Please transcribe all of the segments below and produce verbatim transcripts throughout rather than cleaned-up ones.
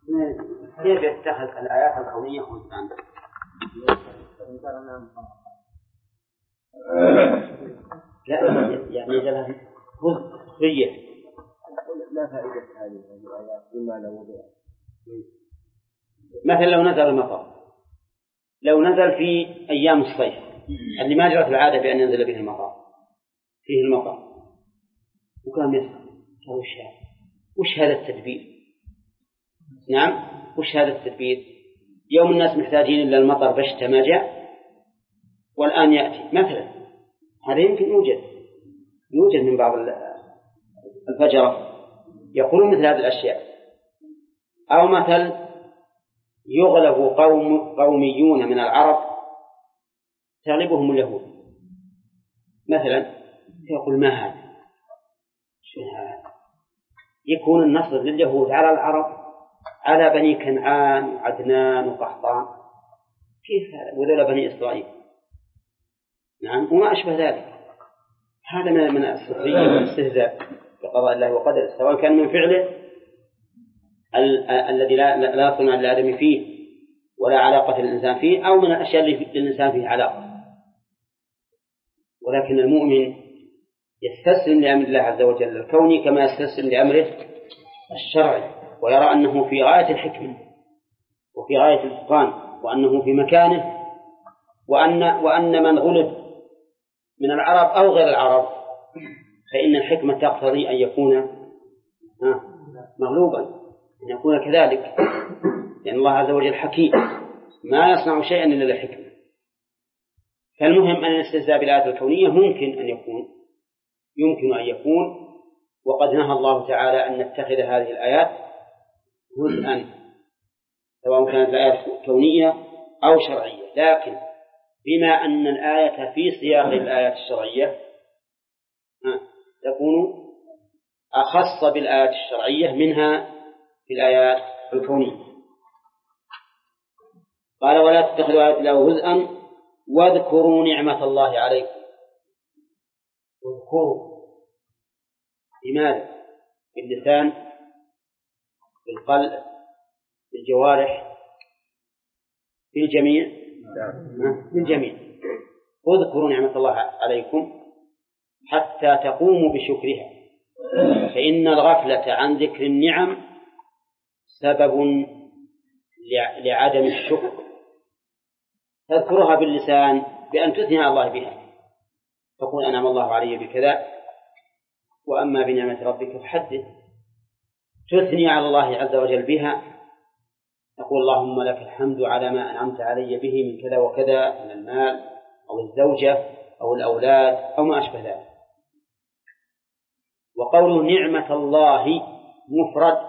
كيف يتخذ الآيات الكونية هزءا؟ لا يعني جلها هزء لا فائدة هذه الآيات بما لو وضعت. مثلا لو نزل المطر، لو نزل في أيام الصيف اللي ما جرت العادة بأن ينزل به المطر، فيه المطر وكان يسمع وش هذا؟ وش هذا التدبير؟ نعم، وش هذا التدبير؟ يوم الناس محتاجين إلا المطر بشتى ما جاء والآن يأتي مثلا، هذا يمكن يوجد يوجد من بعض الفجرة يقولون مثل هذه الأشياء. أو مثل يغلب قوم قوميون من العرب تغلبهم اليهود مثلا، يقول ما هذا؟ شو هذا؟ يكون النصر لليهود على العرب، على بني كنعان وعدنان وقحطان، كيف هذا؟ وذول بني إسرائيل. نعم، وما أشبه ذلك. هذا من من السخرية والاستهزاء بقضاء الله وقدره، سواء كان من فعله الذي لا لا صنع للآدم فيه ولا علاقة للإنسان فيه، أو من الأشياء اللي للإنسان فيه علاقة. ولكن المؤمن يستسلم لأمر الله عز وجل الكوني كما يستسلم لأمره الشرعي، ويرى أنه في غاية الحكمة وفي غاية الإتقان، وأنه في مكانه، وأن وأن من غلب من العرب أو غير العرب فإن الحكمة تقتضي أن يكون مغلوبا، أن يكون كذلك، لأن الله عز وجل حكيم ما يصنع شيئا إلا للحكمة. فالمهم أن الاستهزاء بالآيات الكونية ممكن أن يكون يمكن أن يكون وقد نهى الله تعالى أن نتخذ هذه الآيات هزءا، سواء كانت الآيات كونية أو شرعية. لكن بما أن الآية في سياق الآيات الشرعية تكون أخص بالآيات الشرعية منها في الآيات الكونية. قال ولا تتخذوا آيات الله هزءا واذكروا نعمة الله عليكم. اذكروا بماذا؟ باللسان، بالقلب، بالجوارح، بالجميع، بالجميع. اذكروا نعمة الله عليكم حتى تقوموا بشكرها، فإن الغفلة عن ذكر النعم سبب لعدم الشكر. تذكرها باللسان بأن تثني على الله بها، تقول أنعم الله علي بكذا، وأما بنعمة ربك فحدث. تثني على الله عز وجل بها، تقول اللهم لك الحمد على ما أنعمت علي به من كذا وكذا من المال أو الزوجة أو الأولاد أو ما أشبه ذلك. وقول نعمة الله مفرد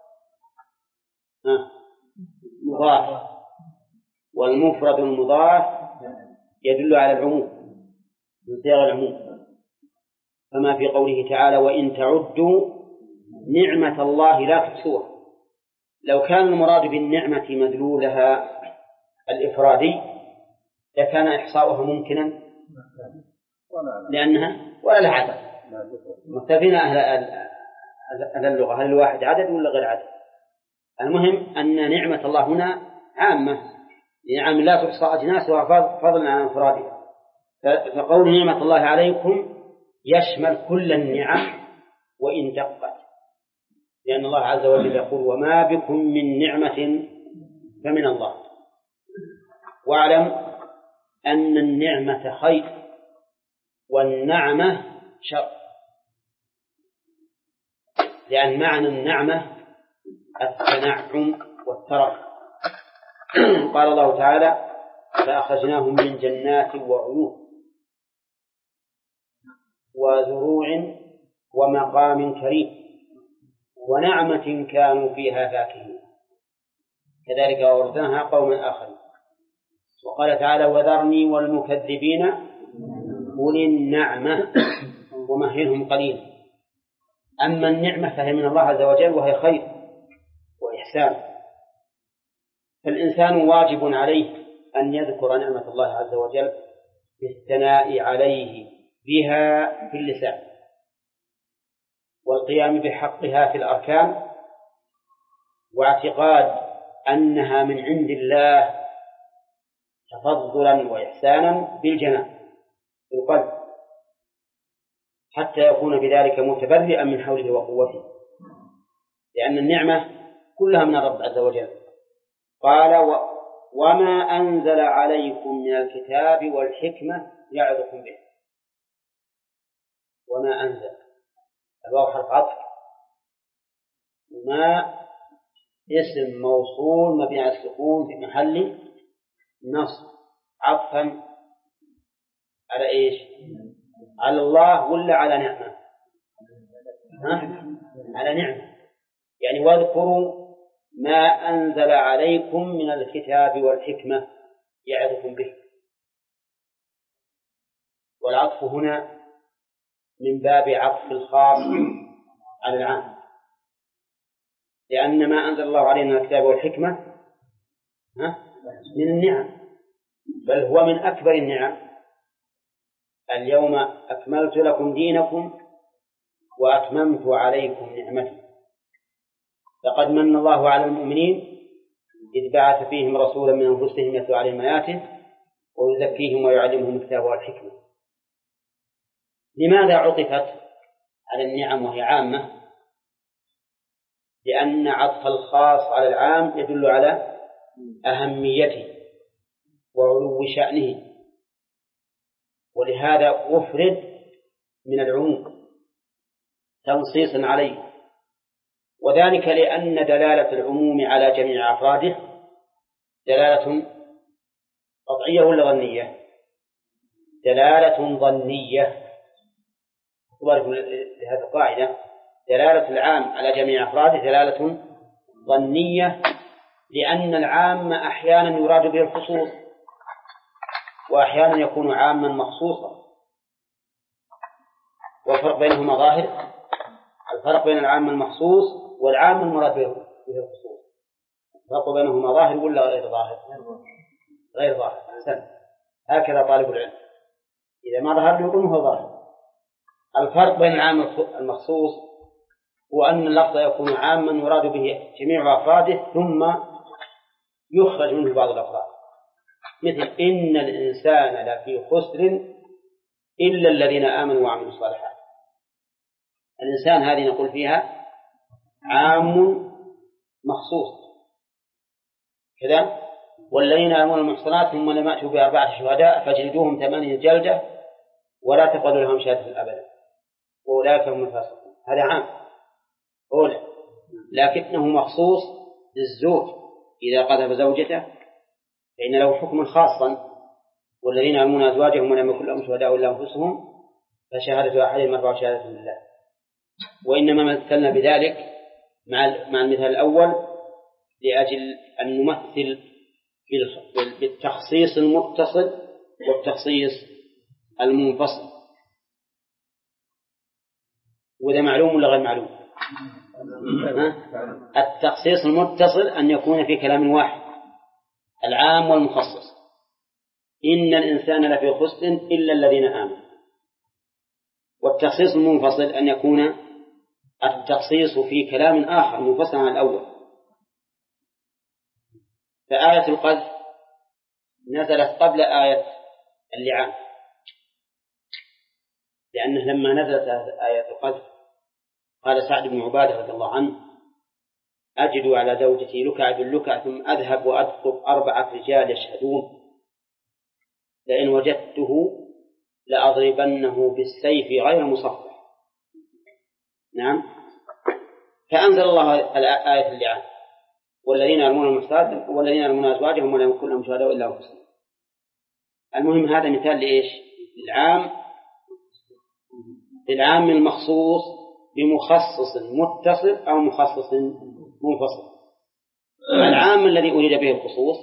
مضاف، والمفرد المضاف يدل على العموم من صيغ العموم، كما في قوله تعالى وإن تعدوا نعمة الله لا تحصوها. لو كان المراد بالنعمة مدلولها الإفرادي لكان إحصاؤها ممكنا، لأنها ولا لها عدد. مختلفين أهل أهل اللغة، هل الواحد عدد ولا غير عدد؟ المهم أن نعمة الله هنا عامة، نعم لا تحصى أجناسها فضلا عن انفرادها. فقول نعمة الله عليكم يشمل كل النعم وإن دقت، لأن الله عز وجل يقول وما بكم من نعمة فمن الله. واعلم أن النعمة خير والنعمة شر، لأن معنى النعمة التنعم والترف. قال الله تعالى فأخرجناهم من جنات وعيون وزروع ومقام كريم ونعمة كانوا فيها فاكهين كذلك وورثناها قوما آخرين. وقال تعالى وذرني والمكذبين أولي النعمة ومهلهم قليلا. أما النعمة فهي من الله عز وجل وهي خير وإحسان، فالإنسان واجب عليه أن يذكر نعمة الله عز وجل بالثناء عليه بها في اللسان، والقيام بحقها في الأركان، واعتقاد أنها من عند الله تفضلا وإحسانا بالجنان بالقلب، حتى يكون بذلك متبرئا من حوله وقوته، لأن النعمة كلها من الرب عز وجل. قال و... وما أنزل عليكم من الكتاب والحكمة يعظكم به. وما أنزل الواو حرف عطف، ما اسم موصول مبني على السكون في محل نصب عطفا على إيش؟ على الله ولا على نعمة؟ ها؟ على نعمة. يعني واذكروا ما أنزل عليكم من الكتاب والحكمة يعظكم به. والعطف هنا من باب عطف الخاص على العام، لأن ما أنزل الله علينا من الكتاب والحكمة من النعم، بل هو من أكبر النعم. اليوم أكملت لكم دينكم وأتممت عليكم نعمتي. لقد من الله على المؤمنين إذ بعث فيهم رسولا من أنفسهم يتلو عليهم آياته ويزكيهم ويعلمهم الكتاب والحكمة. لماذا عطفت على النعم وهي عامة؟ لأن عطف الخاص على العام يدل على أهميته وعلو شأنه، ولهذا أفرد من العموم تنصيصا عليه، وذلك لأن دلالة العموم على جميع أفراده دلالة قطعية ولا ظنية؟ دلالة ظنية. اعتبروا لهذه القاعدة دلالة العام على جميع أفراده دلالة ظنية، لأن العام أحيانا يراد به الخصوص وأحيانا يكون عاما مخصوصا، والفرق بينهما ظاهر. الفرق بين العام المخصوص والعام المراد به الخصوص الفرق بينهما ظاهر ولا غير ظاهر؟ غير ظاهر. أحسن. هكذا طالب العلم إذا ما ظهر له يقول هو ظاهر. الفرق بين العام المخصوص هو أن اللفظ يكون عاما يراد به جميع أفراده ثم يخرج منه بعض الأفراد، مثل إن الإنسان لفي خسر إلا الذين آمنوا وعملوا الصالحات. الإنسان هذه نقول فيها عام مخصوص كذا. والذين آمنوا المحصنات ثم لم يأتوا بأربعة شهداء فاجلدوهم ثمانية جلدة ولا تقبلوا لهم شهادة أبدا وأولئك هم الفاسقون. هذا عام أولى، لكنه مخصوص للزوج إذا قذف زوجته فإن له حكم خاصا. والذين يرمون أزواجهم ولم يكن لهم شهداء إلا أنفسهم فشهادة أحدهم أربع شهادات لله. وإنما مثلنا بذلك مع مع المثال الأول لأجل أن نمثل بالتخصيص المتصل والتخصيص المنفصل. وده معلوم ولا غير معلوم؟ التخصيص المتصل أن يكون في كلام واحد العام والمخصص. إن الإنسان لفي خسر إلا الذين آمنوا. والتخصيص المنفصل أن يكون التخصيص في كلام آخر منفصل عن الأول. فآية القذف نزلت قبل آية اللعان، لأنه لما نزلت آية القذف قال سعد بن عبادة رضي الله عنه أجد على زوجتي لكع باللكع ثم أذهب وأدخل أربعة رجال يشهدون لئن وجدته لأضربنه بالسيف غير مصفح. نعم. فأنزل الله آية اللعان والذين يرمون المحصنات والذين يرمون أزواجهم ولم يكن لهم شهداء إلا أنفسهم. المهم هذا مثال لإيش؟ العام العام المخصوص بمخصص متصل أو مخصص منفصل. العام الذي أريد به الخصوص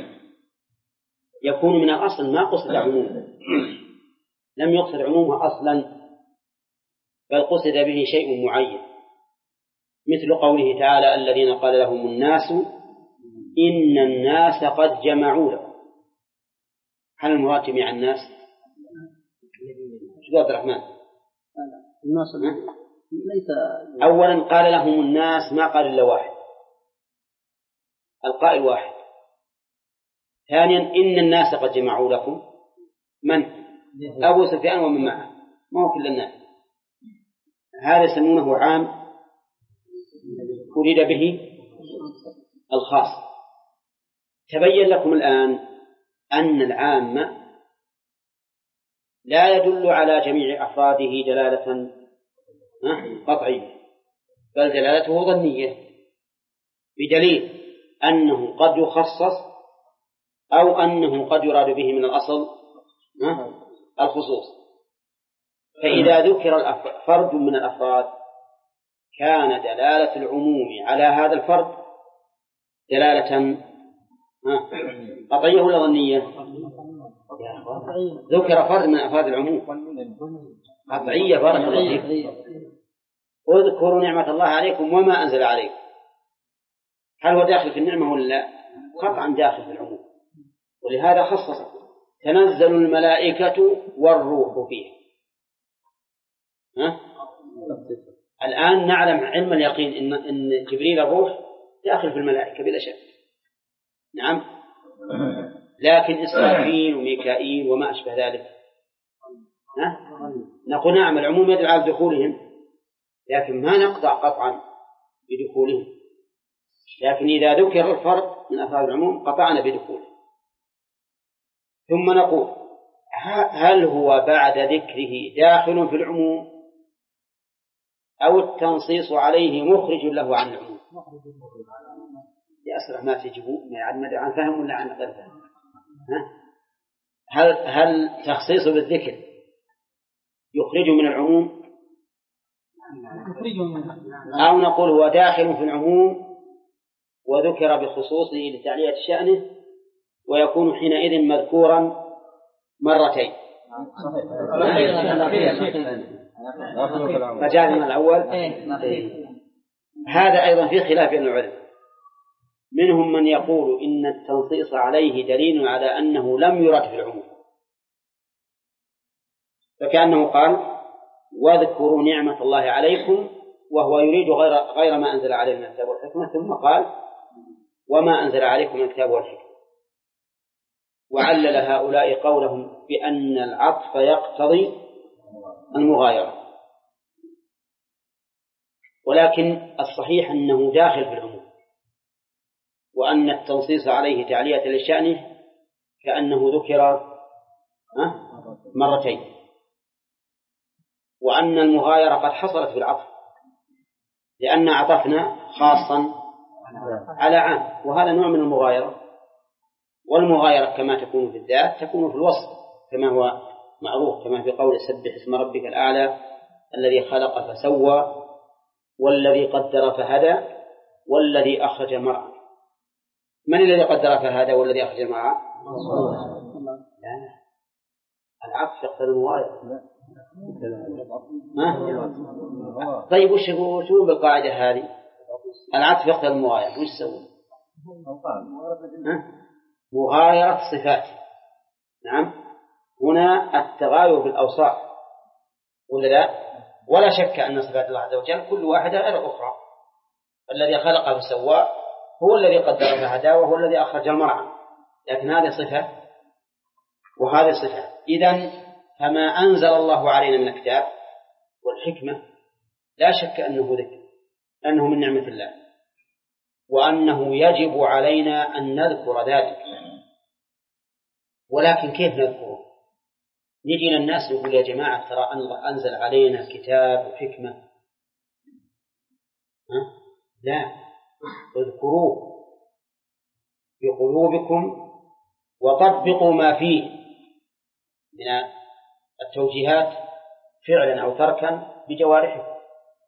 يكون من الأصل ما قصد عمومه، لم يقصد عمومه أصلا، بل قصد به شيء معين، مثل قوله تعالى الذين قال لهم الناس إن الناس قد جمعوا له. هل المراد جميع الناس؟ شو عبد الرحمن؟ الناس ليس أولا قال لهم الناس ما قال إلا واحد، القائل واحد. ثانيا إن الناس قد جمعوا لكم من؟ أبو سفيان ومن معه، ما هو كل الناس. هذا يسمونه عام أريد به الخاص. تبين لكم الآن أن العام لا يدل على جميع أفراده دلالة قطعية، بل دلالته ظنية، بدليل أنه قد يخصص أو أنه قد يراد به من الأصل الخصوص. فإذا ذكر فرد من الأفراد كان دلالة العموم على هذا الفرد دلالة قطعية ولا ظنية؟ ذكر فرد من أفراد العموم قطعية. بارك الله فيك. اذكروا نعمة الله عليكم وما أنزل عليكم. هل هو داخل في النعمة ولا لا؟ قطعا داخل في العموم، ولهذا خصص تنزل الملائكة والروح فيه. ها؟ الآن نعلم علم اليقين إن, إن جبريل الروح داخل في الملائكة بلا شك. نعم. لكن إسرافيل وميكائيل وما أشبه ذلك ها؟ نقول نعم العموم يدل على دخولهم، لكن ما نقطع قطعا بدخولهم. لكن إذا ذكر الفرد من أفراد العموم قطعنا بدخوله. ثم نقول هل هو بعد ذكره داخل في العموم أو التنصيص عليه مخرج له عن العموم؟ يأسرع ما تجيبوا ما يعد عن فهم ولا عن غير فهم. هل هل تخصيصه بالذكر يخرجه من العموم أو نقول هو داخل في العموم وذكر بخصوصه لتعلية شأنه ويكون حينئذ مذكورا مرتين؟ فجعلنا الأول. هذا أيضا في خلاف بين العلماء، منهم من يقول إن التنصيص عليه دليل على أنه لم يرد في العموم، فكأنه قال واذكروا نعمة الله عليكم وهو يريد غير, غير ما أنزل عليه من الكتاب والحكمة، ثم قال وما أنزل عليكم من الكتاب والحكمة. وعلل هؤلاء قولهم بأن العطف يقتضي المغايرة، ولكن الصحيح أنه داخل في العموم، وأن التنصيص عليه تعلية لشأنه كأنه ذكر مرتين، وأن المغايرة قد حصلت في العطف لأن عطفنا خاصا على عام، وهذا نوع من المغايرة. والمغايرة كما تكون في الذات تكون في الوصف كما هو معروف، كما في قول سبح اسم ربك الأعلى الذي خلق فسوى والذي قدر فهدى والذي أخرج المرعى. من الذي قدر فهدى والذي أخرج المرعى؟ العطف يقتضي المغايرة. طيب وش شو بالقاعدة هذه؟ العطف يقتضي المغايرة، وش سوى؟ مغايرة صفات. نعم، هنا التغاير في الأوصاف ولا لا؟ ولا شك أن صفات الله عز وجل كل واحدة غير الأخرى. الذي خلق فسوى هو الذي قدر فهدى وهو الذي أخرج المرعى، لكن هذه صفة وهذه صفة. إذن فما أنزل الله علينا من الكتاب والحكمة لا شك أنه ذكر، أنه من نعمة الله، وأنه يجب علينا أن نذكر ذلك. ولكن كيف نذكره؟ نجينا الناس نقول يا جماعة ترى أن الله أنزل علينا كتاب وحكمة. ها؟ لا، اذكروه بقلوبكم وطبقوا ما فيه من التوجيهات فعلا أو تركا بجوارحكم،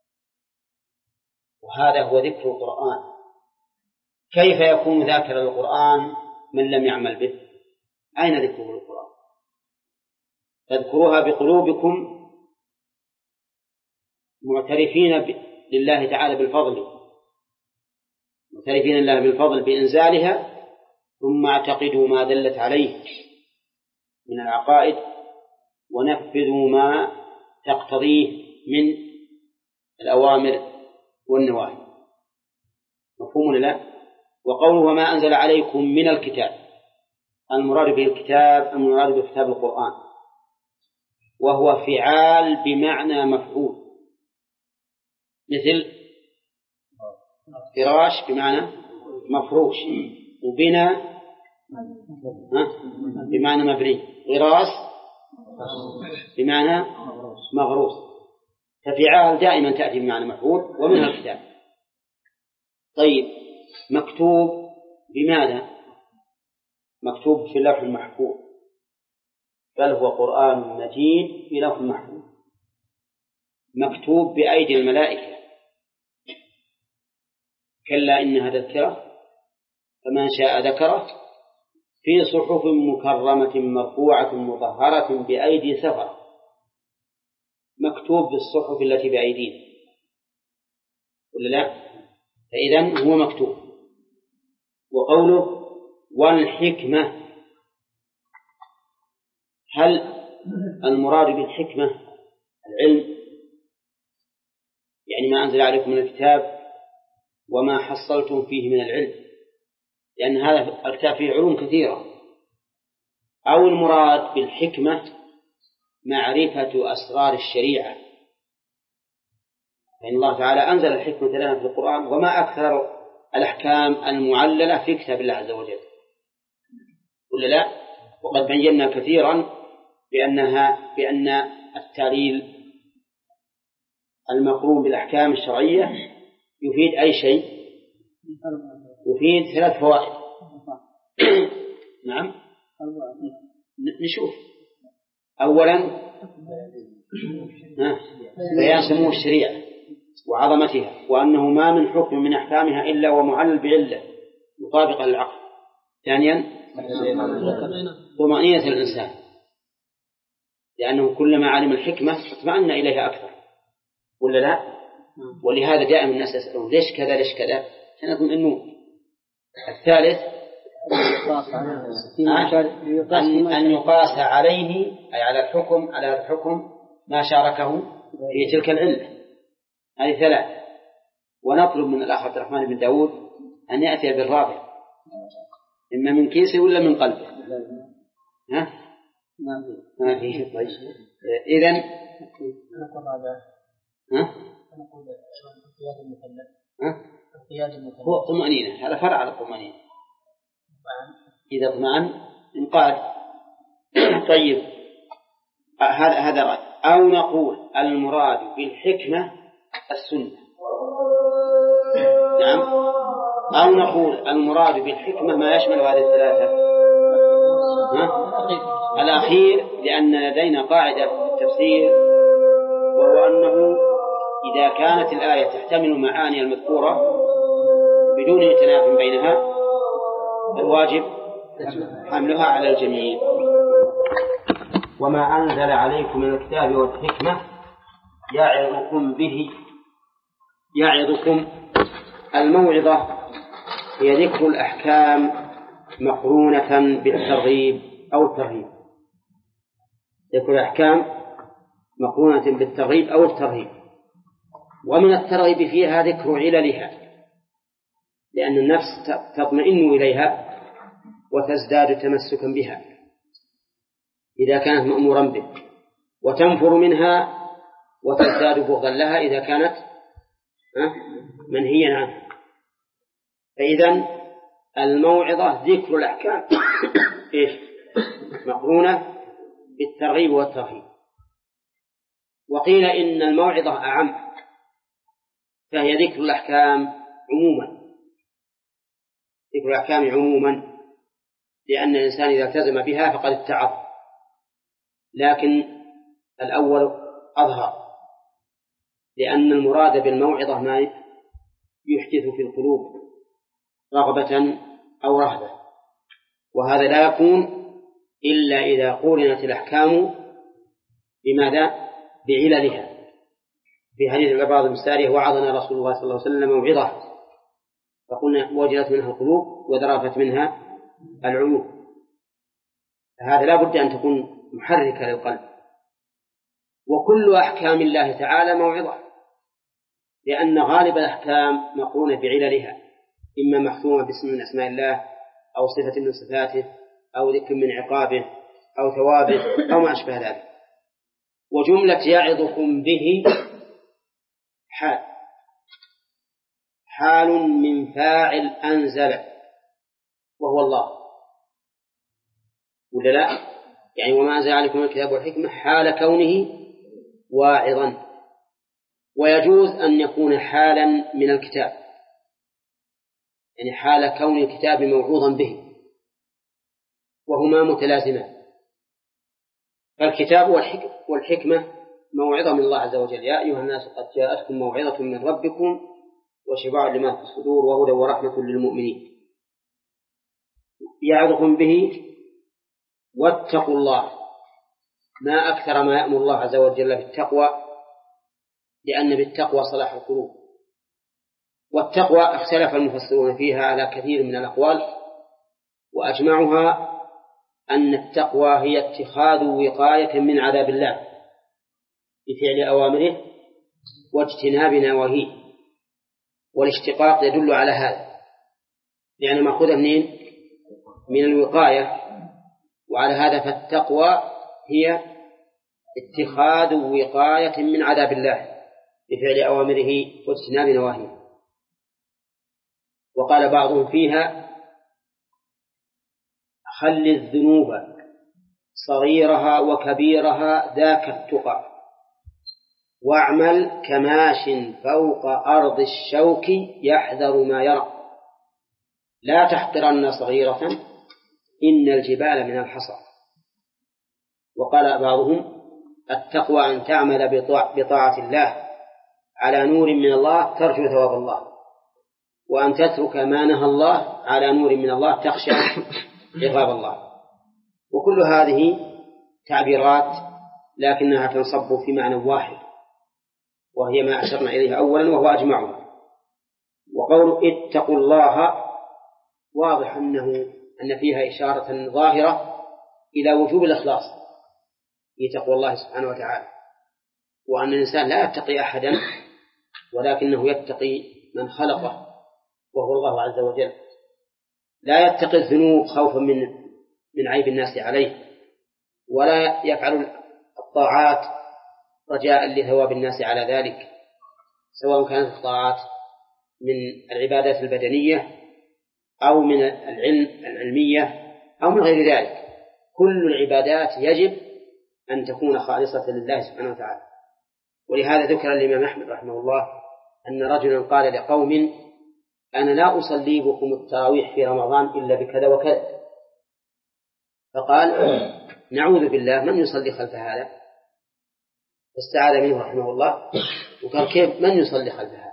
وهذا هو ذكر القرآن. كيف يكون ذاكر القرآن من لم يعمل به؟ أين ذكره القرآن؟ تذكروها بقلوبكم معترفين لله تعالى بالفضل، معترفين لله بالفضل بإنزالها، ثم اعتقدوا ما دلت عليه من العقائد ونفذوا ما تقتضيه من الأوامر والنواهي. مفهوم ولا لا؟ وقوله وما أنزل عليكم من الكتاب، المراد به الكتاب المراد بكتاب القرآن، وهو فعال بمعنى مفعول، مثل فراش بمعنى مفروش، وبناء بمعنى مبني، غراس بمعنى مغروس. ففعال دائما تأتي بمعنى مفعول ومنها الكتاب. طيب مكتوب بماذا؟ مكتوب في اللوح المحفوظ، بل هو قرآن مجيد في لوح محفوظ مكتوب بأيدي الملائكة، كلا إنها تذكرة فمن شاء ذكره في صحف مكرمة مرفوعة مطهرة بأيدي سفرة، مكتوب بالصحف التي بأيدينا ولا لا؟ فإذن هو مكتوب. وقوله والحكمة، هل المراد بالحكمة العلم، يعني ما أنزل عليكم من الكتاب وما حصلتم فيه من العلم، لأن هذا الكتاب فيه علوم كثيرة، أو المراد بالحكمة معرفة أسرار الشريعة، فإن الله تعالى أنزل الحكمة لنا في القرآن، وما أكثر الأحكام المعللة في كتاب الله عز وجل ولا لا؟ وقد بينا كثيرا بأنها بأن التعليل المقرون بالأحكام الشرعية يفيد أي شيء؟ يفيد ثلاث فوائد. نعم نشوف. أولا بيان سمو الشريعة وعظمتها، وأنه ما من حكم من أحكامها إلا ومعلل بعلة مطابقة للعقل. ثانيا طمأنينة الإنسان، لأنه كلما علم الحكمة اطمأن إليها أكثر ولا لا؟ ولهذا دائما الناس يسألون ليش كذا ليش كذا سنكون النور. الثالث أن يقاس عليه أي على الحكم على الحكم ما شاركه في تلك العلة. هذه ثلاث. ونطلب من الأخ عبد الرحمن بن داود أن يأتي بالرابع، إما من كيسه ولا من قلبه. ها؟ ما فيه. طيب إذن ها؟ هو طمأنينة، هذا فرع على الطمأنينة. إذا اطمأن انقاد. طيب هذا هذا رأي. أو نقول المراد بالحكمة السنة. نعم. أو نقول المراد بالحكمة ما يشمل هذه الثلاثة. ها؟ الأخير، لأن لدينا قاعدة في التفسير، وهو أنه إذا كانت الآية تحتمل المعاني المذكورة بدون تنافي بينها الواجب حملها على الجميع. وما أنزل عليكم من الكتاب والحكمة يعظكم به. يعظكم الموعظة هي ذكر الأحكام مقرونة بالترغيب أو الترهيب. ذكر الأحكام مقرونة بالترغيب أو الترهيب. ومن الترغيب فيها ذكر عللها، لأن النفس تطمئن إليها وتزداد تمسكا بها إذا كانت مأمورا به، وتنفر منها وتزداد بغضا لها إذا كانت منهيا عنها. فإذا الموعظة ذكر الأحكام إيش؟ مقرونة بالترغيب والترهيب. وقيل إن الموعظة أعم، فهي ذكر الأحكام عموما، ذكر الأحكام عموما، لأن الإنسان إذا التزم بها فقد اتعظ. لكن الأول أظهر، لأن المراد بالموعظة ما يحدث في القلوب رغبة أو رهبة، وهذا لا يكون إلا إذا قورنت الأحكام بماذا؟ بعللها. في حديث العباد المستارية وعظنا رسول الله صلى الله عليه وسلم موعظة فقلنا وجلت منها القلوب وذرفت منها العيوب. هذا لا بد أن تكون محركة للقلب. وكل أحكام الله تعالى موعظة، لأن غالب الأحكام مقرونة بعللها، إما محكومة باسم من أسماء الله أو صفة من صفاته أو ذكر من عقابه أو ثوابه أو ما أشبه ذلك. وجملة يعظكم به حال حال من فاعل أنزل وهو الله، ولا لا؟ يعني وما أنزل عليكم الكتاب والحكمة حال كونه واعظا. ويجوز أن يكون حالا من الكتاب، يعني حال كون الكتاب موعوظا به، وهما متلازمان. فالكتاب والحكمة موعظة من الله عز وجل: يا أيها الناس قد جاءتكم موعظة من ربكم وشفاء لما في الصدور وهدى ورحمة للمؤمنين. يعظكم به واتقوا الله. ما أكثر ما يأمر الله عز وجل بالتقوى، لأن بالتقوى صلاح القلوب. والتقوى اختلف المفسرون فيها على كثير من الأقوال، وأجمعها أن التقوى هي اتخاذ وقاية من عذاب الله بفعل أوامره واجتناب نواهيه. والاشتقاق يدل على هذا، يعني مأخوذة منين؟ من الوقاية. وعلى هذا فالتقوى هي اتخاذ وقاية من عذاب الله بفعل أوامره واجتناب نواهيه. وقال بعضهم فيها: خل الذنوب صغيرها وكبيرها ذاك التقى، واعمل كماش فوق أرض الشوك يحذر ما يرى، لا تحقرن صغيرة إن الجبال من الحصى. وقال بعضهم: التقوى أن تعمل بطاعة الله على نور من الله ترجو ثواب الله، وأن تترك ما نهى الله على نور من الله تخشى عقاب الله. وكل هذه تعبيرات لكنها تنصب في معنى واحد، وهي ما أشرنا إليه أولا وهو أجمعها. وقول اتقوا الله واضح أنه أن فيها إشارة ظاهرة إلى وجوب الإخلاص في تقوى الله سبحانه وتعالى، وأن الإنسان لا يتقي أحدا ولكنه يتقي من خلقه وهو الله عز وجل. لا يتقي الذنوب خوفا من من عيب الناس عليه، ولا يفعل الطاعات رجاء لثواب الناس على ذلك، سواء كانت الطاعات من العبادات البدنية أو من العلم العلمية أو من غير ذلك. كل العبادات يجب أن تكون خالصة لله سبحانه وتعالى. ولهذا ذكر الإمام أحمد رحمه الله أن رجلا قال لقوم: أنا لا أصلي بكم التراويح في رمضان إلا بكذا وكذا. فقال: نعوذ بالله، من يصلي خلف هذا؟ فاستعاذ منه رحمه الله وقال: كيف من يصلي خلف هذا؟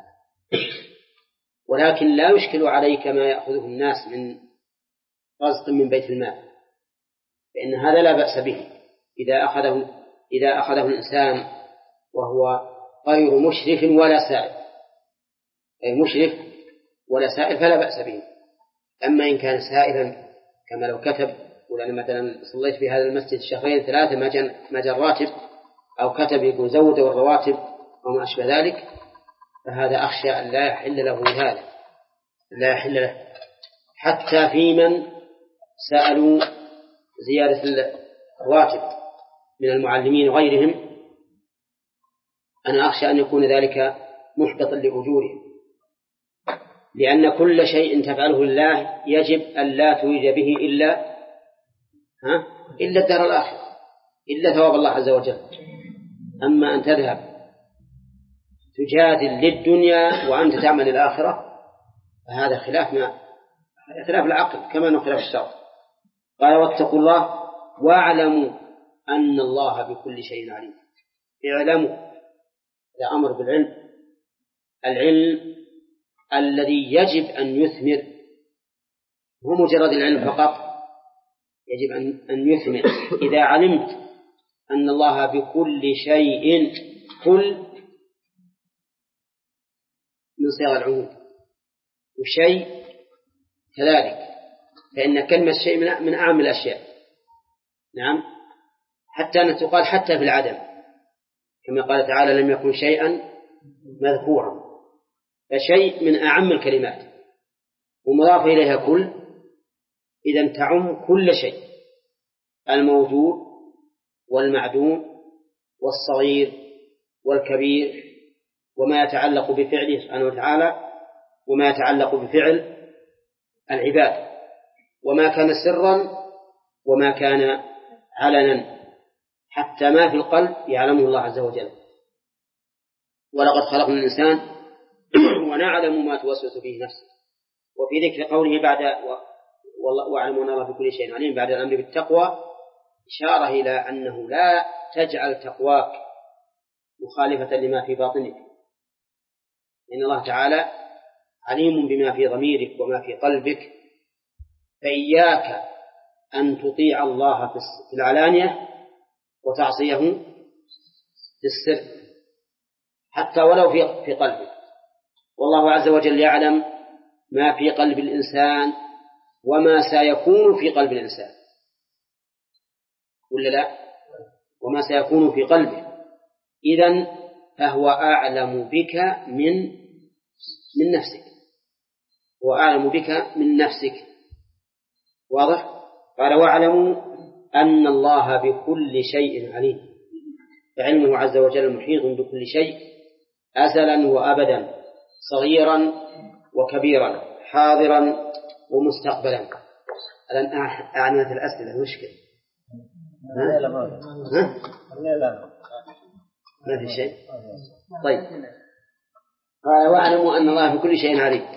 ولكن لا يشكل عليك ما يأخذه الناس من رزق من بيت المال، فإن هذا لا بأس به إذا أخذه إذا أخذه الإنسان وهو غير مشرف ولا سائل، أي مشرف ولا سائل فلا بأس به. أما إن كان سائلا كما لو كتب: ولأن مثلا صليت في هذا المسجد شهرين ثلاثة ما جاء الراتب، أو كتب يقول زودوا الرواتب أو ما أشبه ذلك، فهذا أخشى أن لا يحل له هذا، لا يحل له. حتى في من سألوا زيادة الرواتب من المعلمين وغيرهم، أنا أخشى أن يكون ذلك محبطا لأجورهم، لأن كل شيء تفعله الله يجب أن لا تريد به إلا ها إلا الدار الآخرة، إلا ثواب الله عز وجل. أما أن تذهب تجادل للدنيا وأنت تعمل الآخرة فهذا خلاف ما خلاف العقل كما أنه خلاف الشرع. قال: واتقوا الله واعلموا أن الله بكل شيء عليم. اعلموا، هذا أمر بالعلم، العلم الذي يجب أن يثمر، هو مجرد العلم فقط، يجب أن يثمر. إذا علمت أن الله بكل شيء، كل من صيغ العموم، وشيء كذلك، فإن كلمة شيء من أعم الأشياء. نعم، حتى أن تقال حتى في العدم، كما قال تعالى: لم يكن شيئا مذكورا، فشيء من أعم الكلمات. ومضاف إليها كل، إذن تعم كل شيء، الموجود والمعدوم والصغير والكبير، وما يتعلق بفعله سبحانه وتعالى وما يتعلق بفعل العباد، وما كان سرا وما كان علنا، حتى ما في القلب يعلمه الله عز وجل. ولقد خلقنا الإنسان ونعلم ما توسوس به نفسه. وفي ذكر قوله بعد واعلموا أن الله بكل شيء عليم بعد الأمر بالتقوى إشارة إلى أنه لا تجعل تقواك مخالفة لما في باطنك، إن الله تعالى عليم بما في ضميرك وما في قلبك، فإياك أن تطيع الله في العلانية وتعصيه في السر حتى ولو في قلبك. والله عز وجل يعلم ما في قلب الإنسان وما سيكون في قلب الإنسان، ولا لا؟ وما سيكون في قلبه، إذن فهو أعلم بك من من نفسك، هو أعلم بك من نفسك. واضح؟ قال واعلموا أن الله بكل شيء عليم، فعلمه عز وجل محيط بكل شيء أزلا وأبدا، صغيرا وكبيرا، حاضرا ومستقبلا. الآن أعنت الأسئلة المشكلة لا ما لا ما في شيء. طيب قال واعلموا أن الله بكل شيء عليم.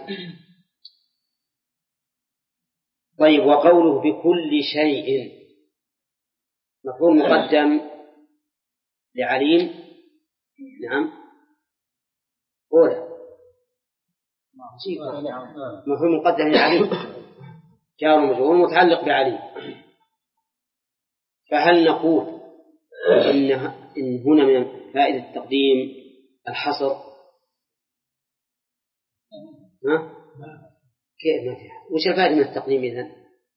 طيب وقوله بكل شيء مفهوم مقدم لعليم. نعم أولى مفهوم مقدم لعليم جار ومجرور متعلق بعليم. فهل نقول إن إن هنا من فائدة التقديم الحصر؟ ها؟ كيف ما فيها؟ وش الفائدة من التقديم إذن؟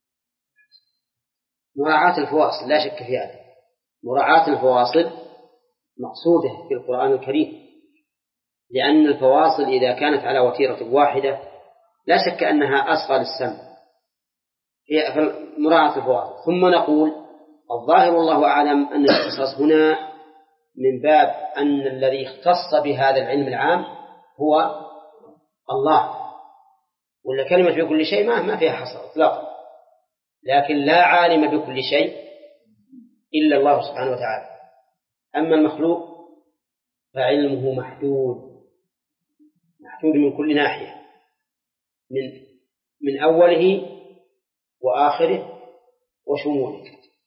مراعاة الفواصل لا شك في هذا. مراعاة الفواصل مقصودة في القرآن الكريم، لأن الفواصل إذا كانت على وتيرة واحدة لا شك أنها أصغى للسمع، هي مراعاة الفواصل. ثم نقول الظاهر والله أعلم أن الاختصاص هنا من باب أن الذي اختص بهذا العلم العام هو الله، ولا كلمة بكل شيء ما ما فيها حصر إطلاقا، لكن لا عالم بكل شيء إلا الله سبحانه وتعالى. أما المخلوق فعلمه محدود محدود من كل ناحية، من من أوله وآخره وشموله.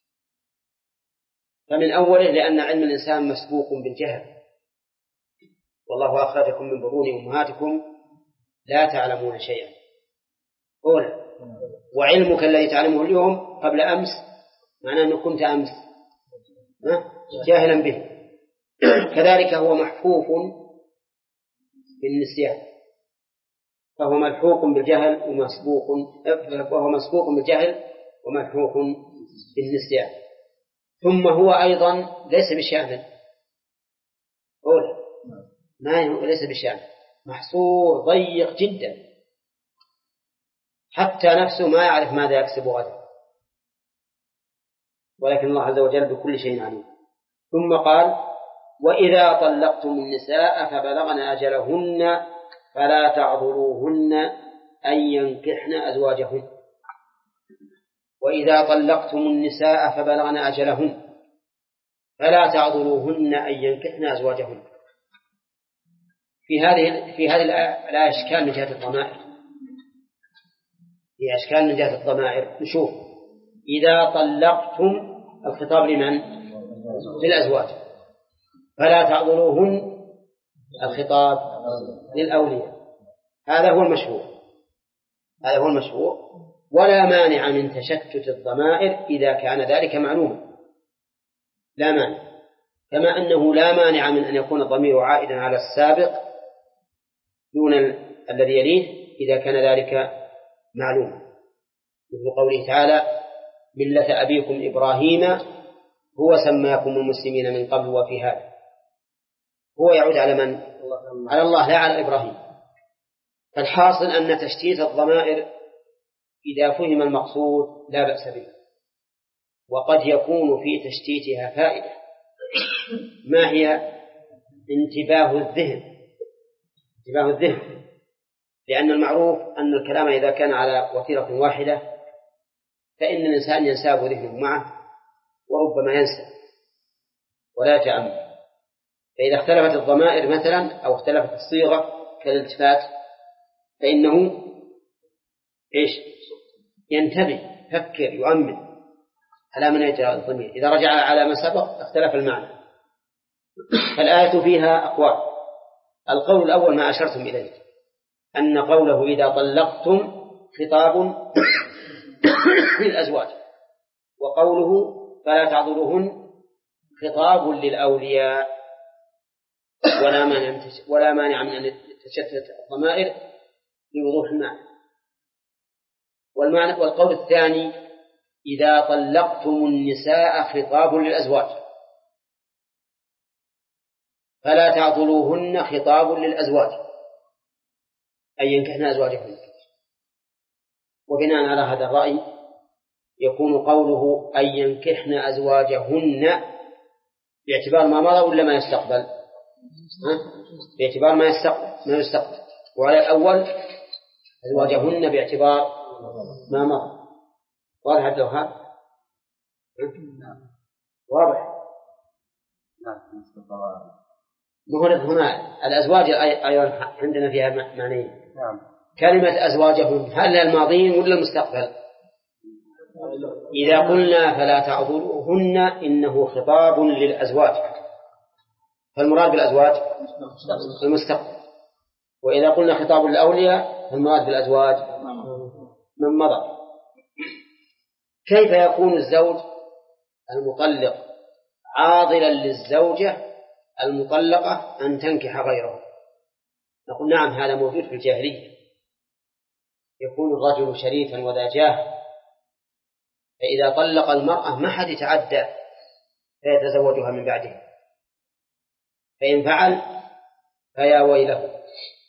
فمن أوله لأن علم الإنسان مسبوق بالجهل، والله أخرجكم من بطون أمهاتكم لا تعلمون شيئا. أولا وعلمك الذي تعلمه اليوم قبل أمس معناه أنه كنت أمس جاهلا به. كذلك هو محفوف بالنسيان، فهو ملحوق بالجهل ومسبوق وهو مسبوق بالجهل وملحوق بالنسيان. ثم هو أيضا ليس بشامل، أولا ما ليس بشامل، محصور ضيق جدا، حتى نفسه ما يعرف ماذا يكسب غدا، ولكن الله عز وجل بكل شيء عليم. ثم قال وإذا طلقتم النساء فبلغن أجلهن فلا تعضلوهن أن ينكحن أزواجهن. وإذا طلقتم النساء فبلغن أجلهن فلا تعضلوهن أن ينكحن أزواجهن. في هذه في هذه الآية أشكال من جهة الضمائر، في أشكال من جهة الضمائر. نشوف إذا طلقتم الخطاب لمن؟ للأزواج. فلا تعضلوهن الخطاب للأولياء. هذا هو المشهور هذا هو المشهور ولا مانع من تشتت الضمائر إذا كان ذلك معلوما، لا مانع، كما أنه لا مانع من أن يكون الضمير عائدا على السابق دون الذي يليه إذا كان ذلك معلوما، مثل قوله تعالى ملة أبيكم إبراهيم هو سماكم المسلمين من قبل وفي هذا. هو يعود على من؟ على الله لا على إبراهيم. فالحاصل أن تشتيت الضمائر إذا فهم المقصود لا بأس به، وقد يكون في تشتيتها فائدة. ما هي؟ انتباه الذهن، انتباه الذهن، لأن المعروف أن الكلام إذا كان على وتيرة واحدة فإن الإنسان ينساب ذهنه معه وربما ينسى ولا يتأمل. فإذا اختلفت الضمائر مثلا أو اختلفت الصيغة كالالتفات فإنه إيش؟ ينتبه، يفكر، يؤمن على من يجرى الضمير. إذا رجع على ما سبق اختلف المعنى. فالآية فيها أقوال. القول الأول ما أشرتم إليه، أن قوله إذا طلقتم خطاب للأزواج، وقوله فلا تعذروهن خطاب للأولياء، ولا مانع ولا مانع من أن تشتت الضمائر لوضوح المعنى. والمعنى والقول الثاني إذا طلقتم النساء خطاب للأزواج، فلا تعذروهن خطاب للأزواج أي ينكحن أزواجهن. وبناء على هذا الرأي يكون قوله أن ينكحن أزواجهن باعتبار ما مضى ولا ما يستقبل؟ باعتبار ما يستقبل ما يستقبل وعلى الأول أزواجهن باعتبار ما مضى. واضح عبد الوهاب؟ واضح؟ مهرب هنا الأزواج أيضا عندنا فيها معنيين. كلمة أزواجهم هل الماضين ولا المستقبل؟ إذا قلنا فلا تعذروهن إنه خطاب للأزواج، فالمراد بالأزواج المستقبل. وإذا قلنا خطاب للأولياء فالمراد بالأزواج من مضى. كيف يكون الزوج المطلق عاضلا للزوجة المطلقة أن تنكح غيره؟ نقول نعم، هذا موجود في الجاهلية. يكون الرجل شريفا وذا جاه، فإذا طلق المرأة ما حد يتعدى فيتزوجها من بعده، فإن فعل فيا ويله.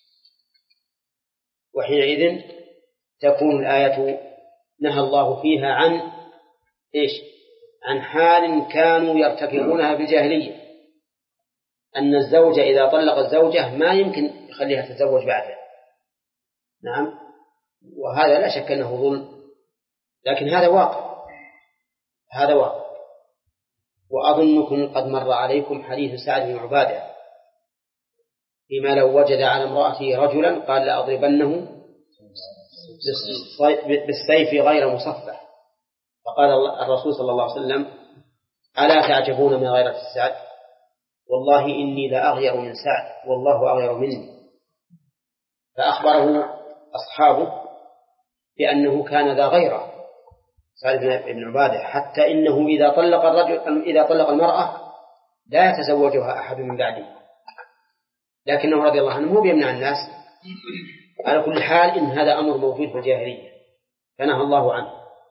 وحينئذ تكون الآية نهى الله فيها عن إيش؟ عن حال كانوا يرتكبونها في الجاهلية، أن الزوج إذا طلق الزوجة ما يمكن يخليها تتزوج بعده. نعم، وهذا لا شك أنه ظلم، لكن هذا واقع، هذا واقع. وأظنكم قد مر عليكم حديث سعد بن عبادة فيما لو وجد على امرأته رجلا قال لأضربنه بالسيف غير مصفح. فقال الرسول صلى الله عليه وسلم ألا تعجبون من غيرة السعد؟ والله إني لأغير من سعد والله أغير مني. فأخبره أصحابه بأنه كان ذا غيرة سعد بن عبادة، حتى إنه إذا طلق الرجل إذا طلق المرأة لا يتزوجها أحد من بعده، لكنه رضي الله عنه هو بيمنع الناس. على كل حال إن هذا أمر موجود في الجاهلية فنهى الله عنه.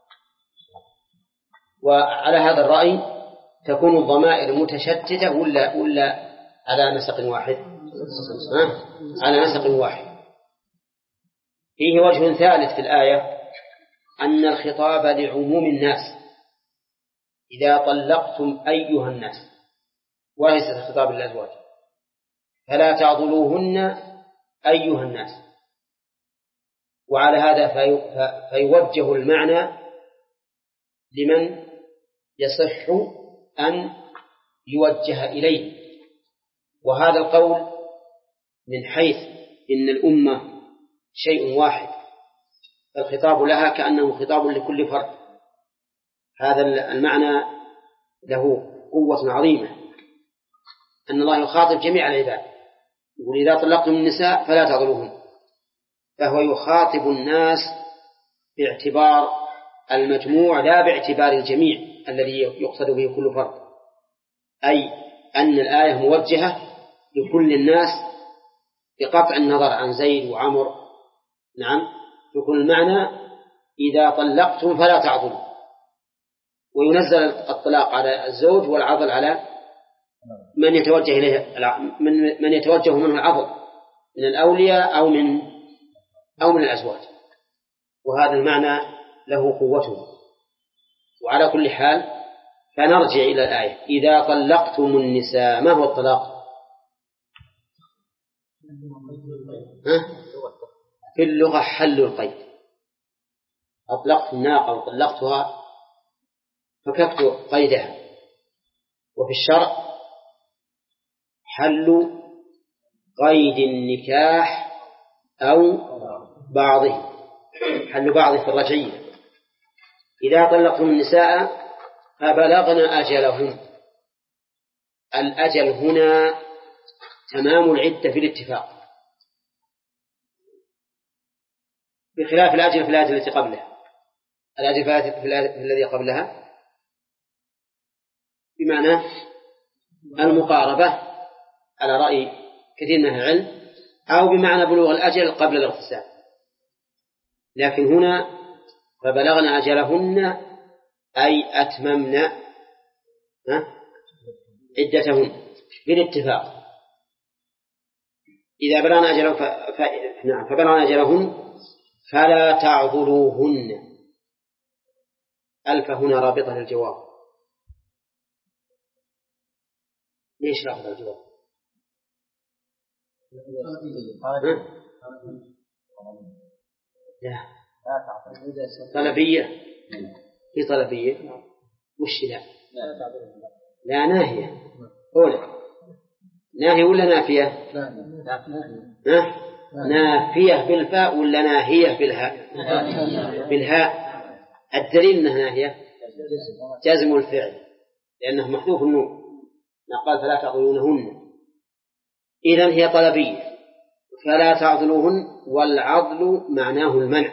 وعلى هذا الرأي تكون الضمائر متشتتة ولا ولا على نسق واحد؟ ها؟ على نسق واحد. فيه وجه ثالث في الآية أن الخطاب لعموم الناس إذا طلقتم أيها الناس، وليس الخطاب للأزواج. فلا تعضلوهن أيها الناس، وعلى هذا في فيوجه المعنى لمن يصح أن يوجه إليه. وهذا القول من حيث إن الأمة شيء واحد فالخطاب لها كأنه خطاب لكل فرد. هذا المعنى له قوة عظيمة، أن الله يخاطب جميع العباد، يقول إذا طلقتم النساء فلا تعضلوهن، فهو يخاطب الناس باعتبار المجموع لا باعتبار الجميع الذي يقصد به كل فرد، أي أن الآية موجهة لكل الناس بقطع النظر عن زيد وعمر. نعم، يكون المعنى إذا طلقتم فلا تعضلوا، وينزل الطلاق على الزوج والعضل على من يتوجه إليه من من يتوجه منه العضل من الأولياء أو من أو من الأزواج. وهذا المعنى له قوته. وعلى كل حال فنرجع إلى الآية: إذا طلقتم النساء. ما هو الطلاق؟ ها؟ في اللغة حل القيد. أطلقت الناقة وطلقتها فككت قيدها. وفي الشرع حل قيد النكاح أو بعضه، حل بعضه في الرجعية. إذا طلقتم النساء فبلغن أجلهن. الأجل هنا تمام العدة في الاتفاق، بخلاف الأجل في الآية التي قبلها. الأجل في الآية الذي قبلها بمعنى المقاربة على رأي كثير من العلم، أو بمعنى بلوغ الأجل قبل الاغتسال. لكن هنا فبلغن أجلهن أي أتممن عدتهن بالاتفاق. إذا بلغن أجلهن ف... ف... نعم فبلغن أجلهن فلا تعضلوهن. ألف هنا رابطة للجواب. ليش رابطة الجواب؟ لا طلبية. في طلبية وش لا لا ناهية. أولا ناهية ولا نافية؟ نافية بالفاء ولا ناهية بالهاء؟ بالهاء. الدليل أنها ناهية جزم الفعل لأنه محذوف النون. قال فلا تعضلونهن، إذن هي طلبية. فلا تعضلوهن، والعضل معناه المنع.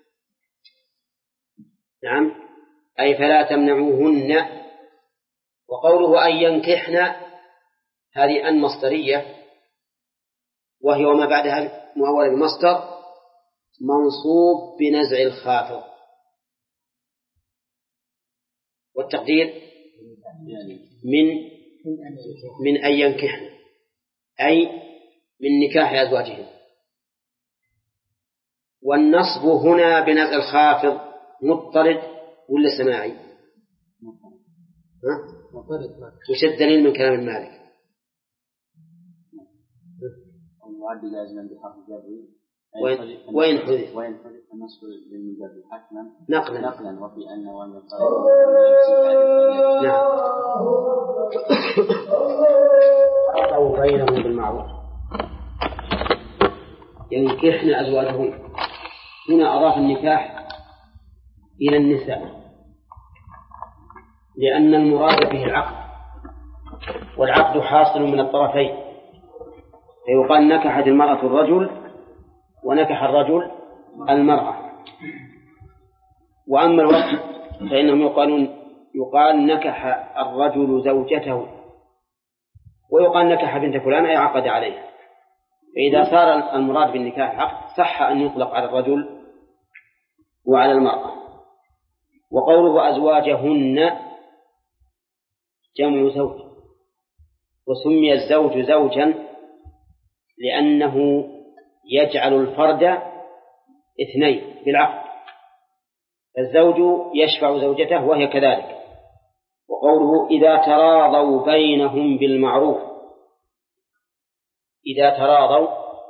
نعم أي فلا تمنعوهن. وقوله أن ينكحن هذه أن مصدرية، وهي وما بعدها مؤول المصدر منصوب بنزع الخافض. والتقدير من من أن ينكحن أي من نكاح أزواجهم. والنصب هنا بنزع الخافض مضطرد ولا سماعي؟ ها؟ وش الدليل من كلام المالك؟ المعد لازما بحرف جر وين حذف وين حذف النصب للمجرد حتما نقلا نقلا وفي أن ومن نعم أو بينهم بالمعروف ينكحن أزواجهم. هنا أضاف النكاح إلى النساء لأن المراد به العقد، والعقد حاصل من الطرفين. فيقال نكحت المرأة الرجل ونكح الرجل المرأة. وأما الوقت فإنهم يقالون يقال نكح الرجل زوجته، ويقال نكح بنت فلان أي عقد عليها. فإذا صار المراد بالنكاح عقد صح أن يطلق على الرجل وعلى المرأة. وقوله أزواجهن جمع زوج، وسمي الزوج زوجا لأنه يجعل الفرد اثنين بالعقد. الزوج يشفع زوجته وهي كذلك. وقوله إذا تراضوا بينهم بالمعروف. إذا تراضوا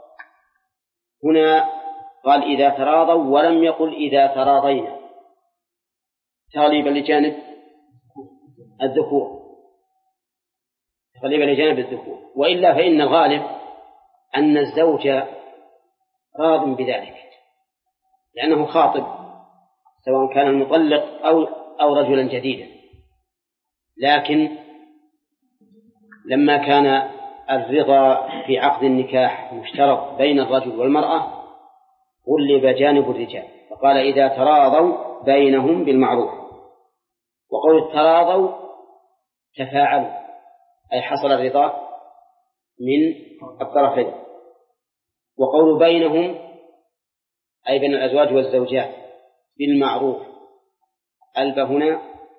هنا قال إذا تراضوا ولم يقل إذا تراضينا تغليبا لجانب الذكور تغليبا لجانب الذكور. وإلا فإن الغالب أن الزوج راض بذلك لأنه خاطب سواء كان المطلق أو أو رجلا جديدا. لكن لما كان الرضا في عقد النكاح مشترك بين الرجل والمرأة غلب جانب الرجال فقال إذا تراضوا بينهم بالمعروف. وقول التراضوا تفاعلوا أي حصل الرضا من الطرفين. وقول بينهم أي بين الأزواج والزوجات بالمعروف ألب هنا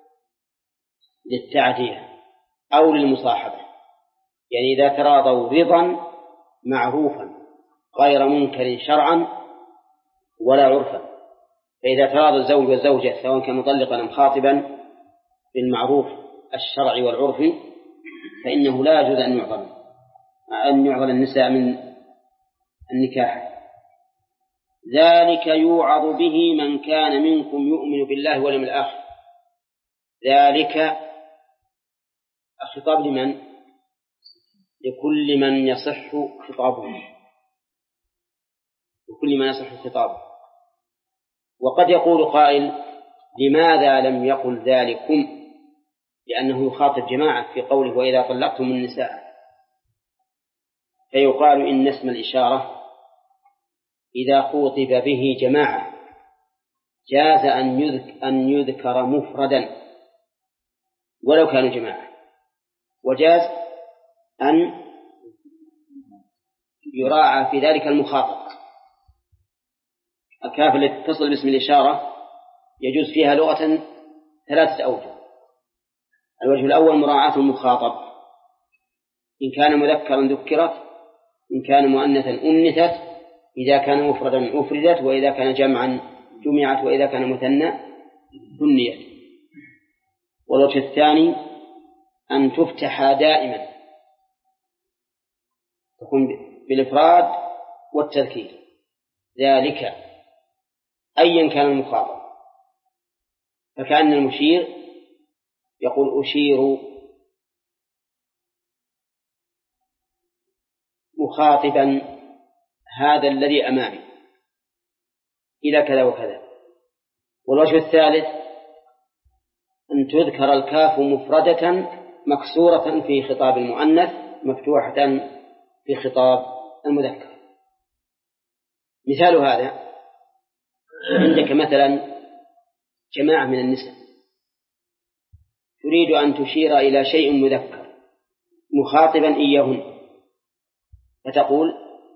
للتعدية أو للمصاحبة، يعني إذا تراضوا رضا معروفا غير منكر شرعا ولا عرفا. فإذا تراضى الزوج والزوجة سواء كان مطلقا أم خاطبا بالمعروف الشرعي والعرفي فإنه لا يجوز أن يعضل أن يعضل النساء من النكاح. ذلك يوعظ به من كان منكم يؤمن بالله واليوم الآخر. ذلك الخطاب لمن؟ لكل من يصح خطابه، لكل من يصح خطابه. وقد يقول قائل لماذا لم يقل ذلكم؟ لأنه يخاطب جماعة في قوله وإذا طلقتم النساء، فيقال إن اسم الإشارة إذا خوطب به جماعة جاز أن يذكر مفردا ولو كانوا جماعة، وجاز أن يراعى في ذلك المخاطب. الكاف التي تتصل باسم الإشارة يجوز فيها لغة ثلاثة أوجه. الوجه الأول مراعاة المخاطب، إن كان مذكرا ذكرت، إن كان مؤنثا أنثت، إذا كان مفردا أفردت، وإذا كان جمعا جمعت، وإذا كان مثنى ثنيت. والوجه الثاني أن تفتح دائما، تكون بالإفراد والتذكير، ذلك أيا كان المخاطب، فكأن المشير يقول أشير مخاطبا هذا الذي أمامي إلى كذا وكذا. والوجه الثالث أن تذكر الكاف مفردة مكسورة في خطاب المؤنث مفتوحة في خطاب المذكر. مثال هذا عندك مثلا جماعة من النساء تريد أن تشير إلى شيء مذكر مخاطبا إياهن، فتقول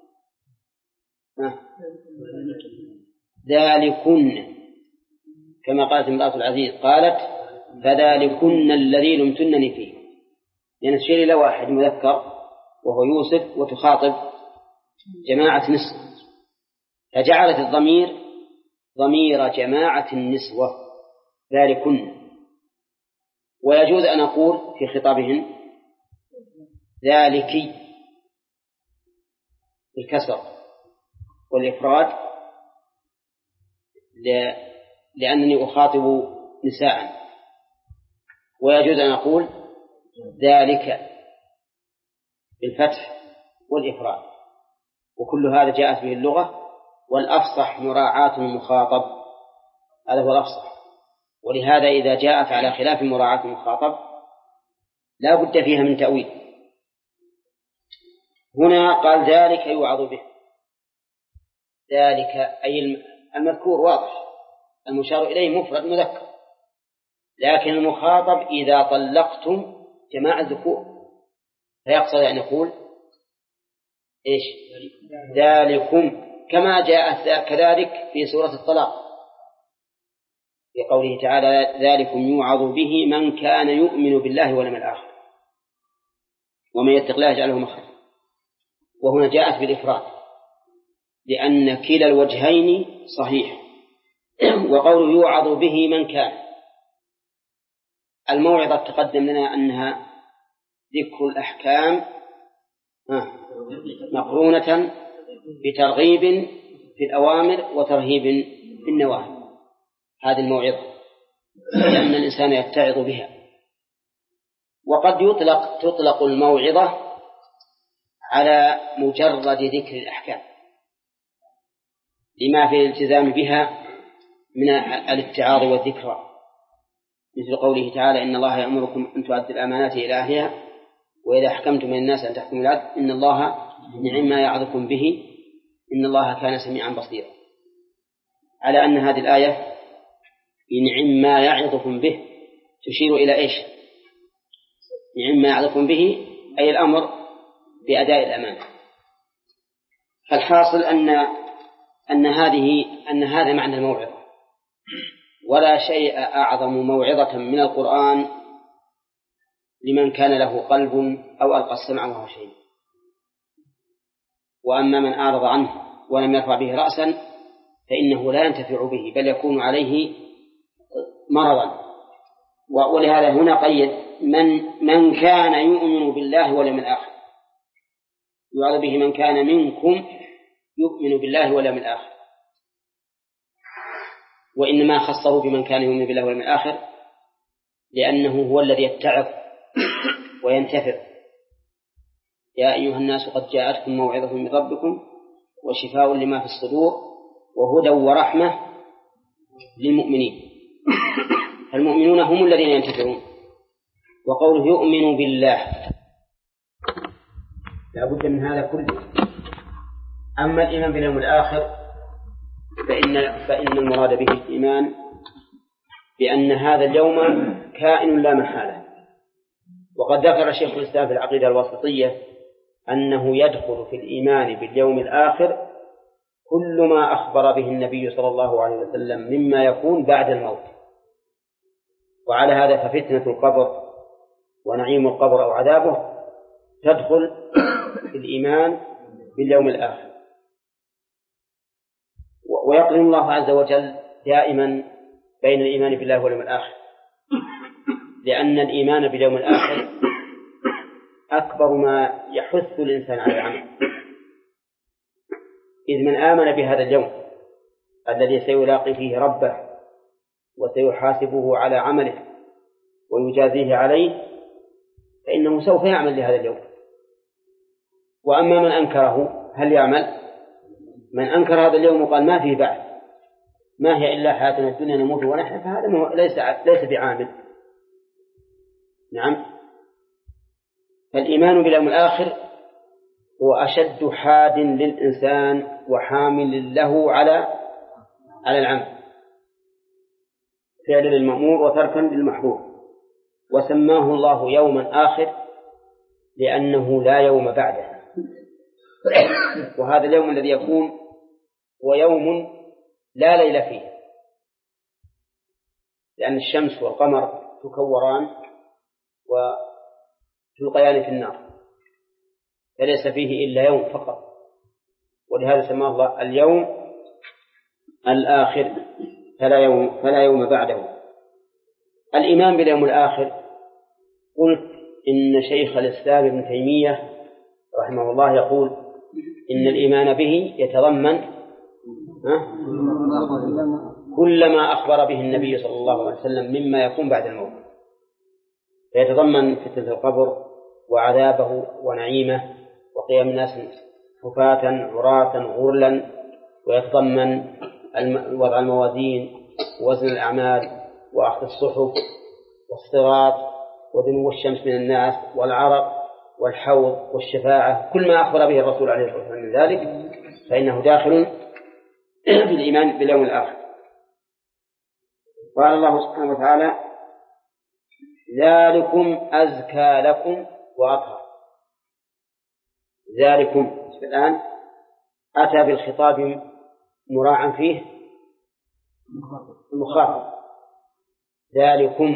ذلكن، كما قالت امرأة العزيز قالت فذلكن الذي لمتنني فيه، يعني تشير إلى واحد مذكر وهو يوسف وتخاطب جماعة نسوة، فجعلت الضمير ضمير جماعة النسوة ذلكن. ويجوز أن أقول في خطابهن ذلك بالكسر والإفراد لأنني أخاطب نساء، ويجوز أن أقول ذلك بالفتح والإفراد، وكل هذا جاءت به اللغة. والأفصح مراعاة المخاطب، هذا هو الأفصح. ولهذا إذا جاءت على خلاف مراعاة المخاطب لا بد فيها من تأويل. هنا قال ذلك يوعظ به، ذلك أي المذكور واضح، المشار إليه مفرد مذكر، لكن المخاطب إذا طلقتم جماعة الذكور فيقصد أن يقول إيش؟ ذلكم، كما جاء كذلك في سورة الطلاق في قوله تعالى ذلكم يوعظ به من كان يؤمن بالله واليوم الآخر ومن يتق الله يجعله مخرجا. وهنا جاءت بالإفراد لأن كلا الوجهين صحيح. وقول يوعظ به من كان، الموعظة تقدم لنا أنها ذكر الأحكام مقرونة بترغيب في الأوامر وترهيب في النواهي، هذه الموعظة، لأن الإنسان يتعظ بها. وقد يطلق تطلق الموعظة على مجرد ذكر الأحكام لما في الالتزام بها من الاتعاظ والذكرى، مثل قوله تعالى إن الله يأمركم أن تؤدوا الأمانات إلى أهلها وإذا حكمتم من الناس أن تحكموا بالعدل إن الله نعم ما يعظكم به إن الله كان سميعا بصيرا، على أن هذه الآية نعم ما يعظكم به تشير إلى إيش؟ نعم ما يعظكم به أي الأمر بأداء الأمانة. فالحاصل أن أن هذه أن هذا معنى الموعظة، ولا شيء أعظم موعظة من القرآن لمن كان له قلب أو ألقى السمع وهو شيء. وأما من أعرض عنه ولم يرفع به رأسا فإنه لا ينتفع به بل يكون عليه مرضا. ولهذا هنا قيد من من كان يؤمن بالله واليوم الآخر، يراد به من كان منكم يؤمن بالله واليوم الآخر، وإنما خصه بمن كان يؤمن بالله واليوم الآخر لأنه هو الذي يتعظ وينتفع. يا أيها الناس قد جاءتكم موعظة من ربكم وشفاء لما في الصدور وهدى ورحمة للمؤمنين. المؤمنون هم الذين ينتفعون. وقوله يؤمن بالله لا بد من هذا كله. أما الإيمان باليوم الآخر فإن, فإن المراد به الإيمان بأن هذا اليوم كائن لا محالة. وقد ذكر شيخ الإسلام في العقيدة الواسطية أنه يدخل في الإيمان باليوم الآخر كل ما أخبر به النبي صلى الله عليه وسلم مما يكون بعد الموت. وعلى هذا ففتنة القبر ونعيم القبر أو عذابه تدخل في الإيمان باليوم الآخر. ويقرن الله عز وجل دائما بين الإيمان بالله واليوم الآخر، لأن الإيمان باليوم الآخر أكبر ما يحث الإنسان على العمل. إذ من آمن بهذا اليوم الذي سيلاقي فيه ربه وسيحاسبه على عمله ويجازيه عليه فإنه سوف يعمل لهذا اليوم. وأما من أنكره هل يعمل؟ من أنكر هذا اليوم وقال ما فيه بعد، ما هي إلا حياتنا الدنيا نموت ونحيا، فهذا ليس ليس بعامل. نعم. فالإيمان باليوم الآخر هو أشد حاد للإنسان وحامل له على على العمل، فعل للمأمور وتركا للمحظور. وسماه الله يوما آخر لأنه لا يوم بعده. وهذا اليوم الذي يكون هو يوم لا ليل فيه، لأن الشمس والقمر تكوران وتلقيان في النار، فليس فيه إلا يوم فقط. ولهذا سماه الله اليوم الآخر فلا يوم, فلا يوم بعده. الإيمان باليوم الآخر قلت إن شيخ الإسلام ابن تيمية رحمه الله يقول إن الإيمان به يتضمن كل ما أخبر به النبي صلى الله عليه وسلم مما يكون بعد الموت، فيتضمن فتنة القبر وعذابه ونعيمه وقيام الناس حفاة عراة غرلا، ويتضمن وضع الموازين ووزن الأعمال وأخذ الصحف والصراط ودنو الشمس من الناس والعرق والحوض والشفاعة، كل ما أخبر به الرسول عليه الصلاة والسلام من ذلك فإنه داخل في الإيمان باليوم الآخر. قال الله سبحانه وتعالى ذلكم أزكى لكم وأطهر. ذلكم الآن أتى بالخطاب مراعا فيه المخاطب. ذلكم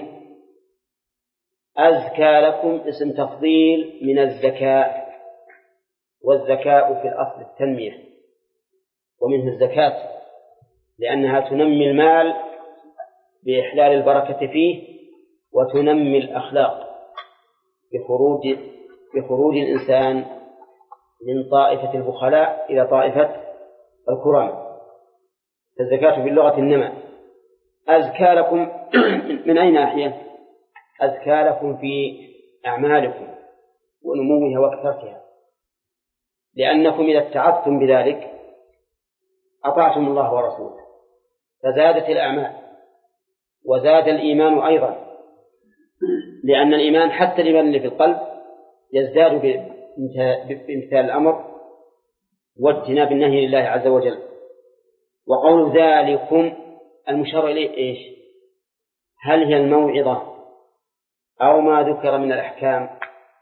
أزكى لكم اسم تفضيل من الزكاة، والزكاة في الأصل التنمية، ومنه الزكاة لأنها تنمي المال بإحلال البركة فيه وتنمي الأخلاق بخروج بخروج الإنسان من طائفة البخلاء إلى طائفة الكرام. الزكاة باللغة النمى. أزكى لكم من أي ناحية؟ أزكى لكم في أعمالكم ونموها وكثرتها، لأنكم إذا اتعظتم بذلك أطعتم الله ورسوله فزادت الأعمال وزاد الإيمان أيضا، لأن الإيمان حتى الإيمان اللي في القلب يزداد بامتثال الأمر واجتناب النهي لله عز وجل. وقول ذلكم المشار إليه إيش؟ هل هي الموعظة أو ما ذكر من الأحكام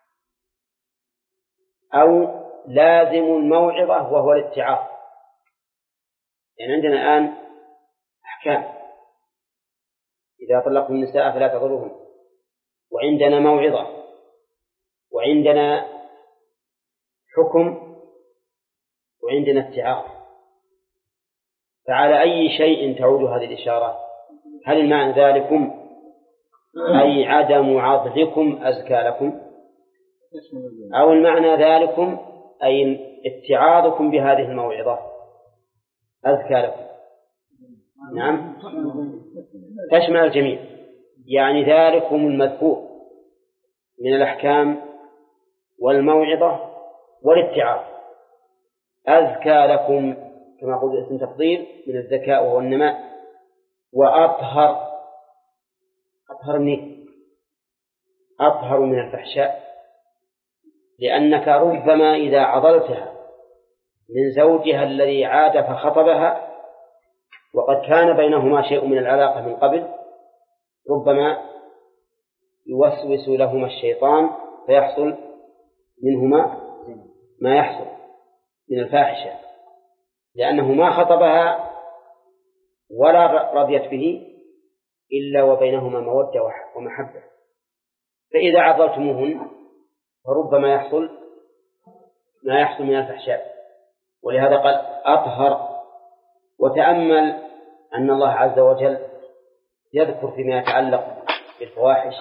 أو لازم الموعظة وهو الاتعاظ؟ يعني عندنا الآن أحكام إذا طلقتم النساء فلا تضروهن، وعندنا موعظة، وعندنا حكم، وعندنا اتعاظ. فعلى أي شيء تعود هذه الإشارة؟ هل المعنى ذلكم أي عدم عضلكم أزكى لكم، أو المعنى ذلكم أي اتعاظكم بهذه الموعظة أزكى لكم؟ نعم، تشمل الجميع، يعني ذلكم المذكور من الأحكام والموعظة والاتعاظ أزكى لكم كما قلت اسم تفضيل من الذكاء وهو النماء، وأطهر، أطهر منه أطهر من الفحشاء، لأنك ربما إذا عضلتها من زوجها الذي عاد فخطبها وقد كان بينهما شيء من العلاقة من قبل، ربما يوسوس لهما الشيطان فيحصل منهما ما يحصل من الفاحشة، لأنه ما خطبها ولا رضيت به إلا وبينهما مودة ومحبة، فإذا عضلتموهن فربما يحصل ما يحصل من الفحشاء. ولهذا قال أطهر. وتأمل أن الله عز وجل يذكر فيما يتعلق بالفواحش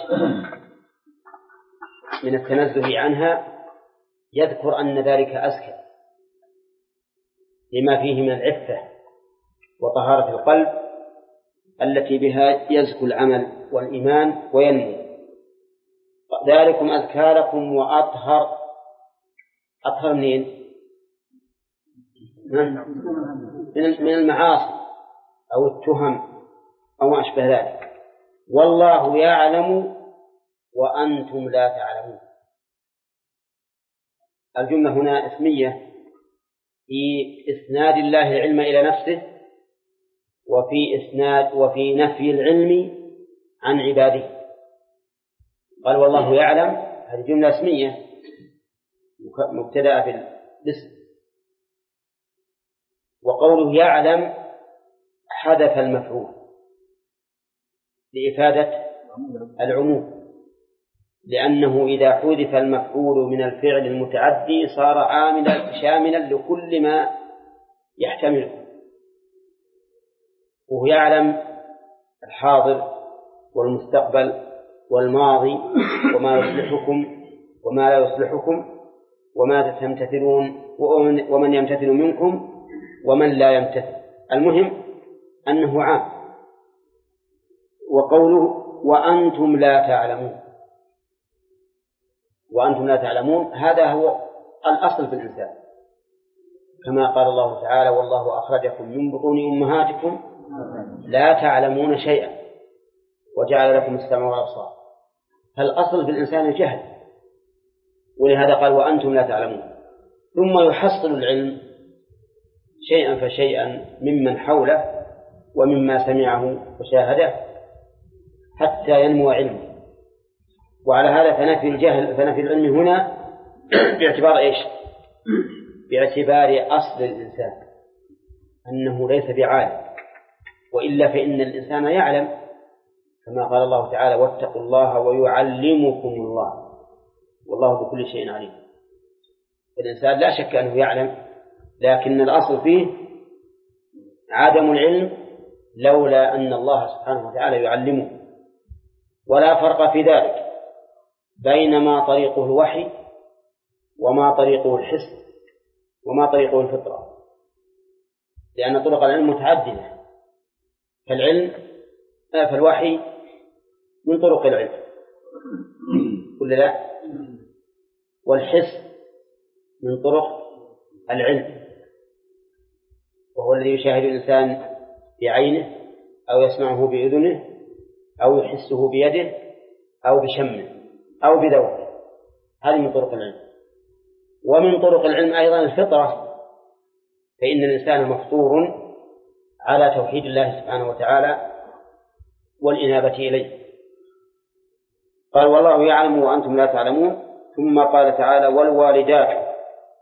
من التنزه عنها، يذكر أن ذلك أزكى لما فيه من العفة وطهارة القلب التي بها يزكو العمل والإيمان وينمو. ذلكم أزكى لكم وأطهر. أطهر منين؟ من المعاصي أو التهم أو ما أشبه ذلك. والله يعلم وأنتم لا تعلمون. الجملة هنا اسمية في إسناد الله العلم إلى نفسه، وفي إسناد وفي نفي العلم عن عباده. قال والله يعلم، هذه جملة اسمية مبتدأة بالاسم، وقوله يعلم حذف المفعول لإفادة العموم، لأنه إذا حذف المفعول من الفعل المتعدي صار عاملا شاملا لكل ما يحتمله، وهو يعلم الحاضر والمستقبل والماضي وما يصلحكم وما لا يصلحكم وما تمتثلون ومن يمتثل منكم ومن لا يمتثل. المهم أنه عام. وقوله وأنتم لا تعلمون، وأنتم لا تعلمون هذا هو الأصل في الإنسان، كما قال الله تعالى والله أخرجكم من بطون أمهاتكم لا تعلمون شيئا وجعل لكم السمع والأبصار. فالأصل في الإنسان الجهل، ولهذا قال وأنتم لا تعلمون. ثم يحصل العلم شيئا فشيئا ممن حوله ومما سمعه وشاهده حتى ينمو علمه. وعلى هذا فنفي الجهل فنفي العلم هنا باعتبار إيش؟ باعتبار أصل الإنسان أنه ليس بعالم، وإلا فإن الإنسان يعلم، كما قال الله تعالى واتقوا الله ويعلمكم الله والله بكل شيء عليم. الإنسان لا شك أنه يعلم، لكن الأصل فيه عدم العلم لولا أن الله سبحانه وتعالى يعلمه. ولا فرق في ذلك بين ما طريقه الوحي وما طريقه الحس وما طريقه الفطرة، لأن طرق العلم متعددة. فالعلم فالوحي من طرق العلم كل لا، والحس من طرق العلم، وهو الذي يشاهد الإنسان بعينه أو يسمعه بأذنه أو يحسه بيده أو بشمه أو بذوقه، هذه من طرق العلم. ومن طرق العلم أيضا الفطرة، فإن الإنسان مفطور على توحيد الله سبحانه وتعالى والإنابة إليه. قال والله يعلم وأنتم لا تعلمون. ثم قال تعالى والوالدات.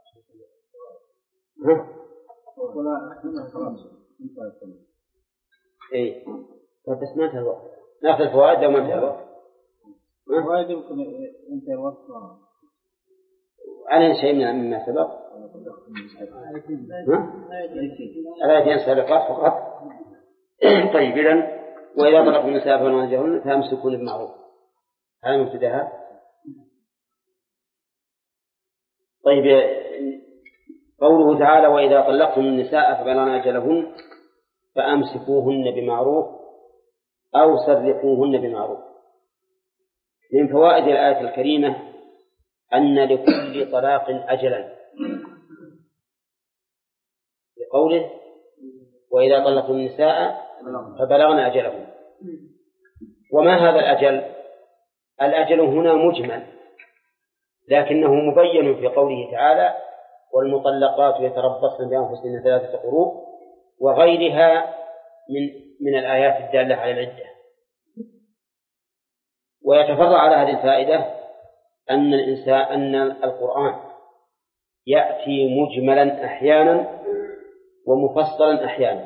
إيه بس ما انتهى الوقت، ناخذ الفوائد لو ما انتهى الوقت. الفوائد يمكن ينتهي الوقت على شيء مما سبق. الآيتين سابقات فقط. طيب إذن وإذا طلقتم النساء فبلغن أجلهن فأمسكوهن بالمعروف، هذا مبتدأها. طيب قوله تعالى وإذا طلقتم النساء فبلغن أجلهن فأمسكوهن بمعروف أو سرحوهن بمعروف. من فوائد الآية الكريمة أن لكل طلاق أجلا، بقوله وإذا طلقتم النساء فبلغن أجلهن. وما هذا الأجل؟ الأجل هنا مجمل، لكنه مبين في قوله تعالى والمطلقات يتربصن بأنفسهن ثلاثة قروء وغيرها من من الآيات الدالة على العدة. ويتفرع على هذه الفائدة أن الإنسان أن القرآن يأتي مجملا أحيانا ومفصلا أحيانا،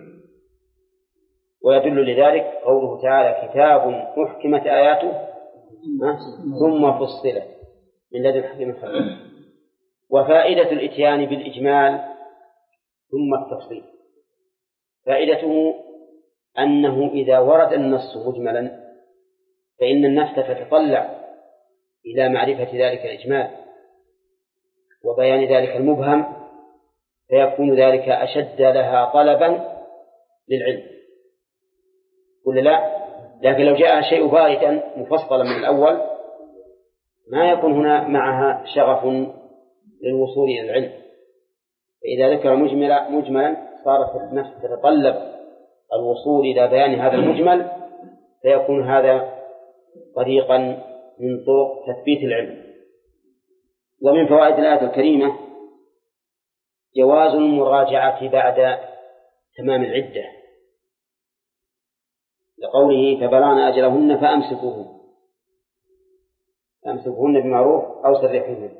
ويدل لذلك قوله تعالى كتاب أحكمت آياته ثم فصلت من لدن حكيم خبير. وفائدة الإتيان بالإجمال ثم التفصيل فائدته أنه إذا ورد النص مجملا فإن النفس تتطلع إلى معرفة ذلك الإجمال وبيان ذلك المبهم، فيكون ذلك أشد لها طلبا للعلم، ولا لا؟ لكن لو جاء شيء باردا مفصلا من الأول ما يكون هنا معها شغف للوصول إلى العلم. فإذا ذكر مجملا مجملا صارت النفس تتطلب الوصول إلى بيان هذا المجمل، فيكون هذا طريقا من طرق تثبيت العلم. ومن فوائد الآية الكريمة جواز المراجعة بعد تمام العدة، لقوله فبلغن أجلهن فأمسكوهن فأمسكوهن بمعروف أو سرحوهن.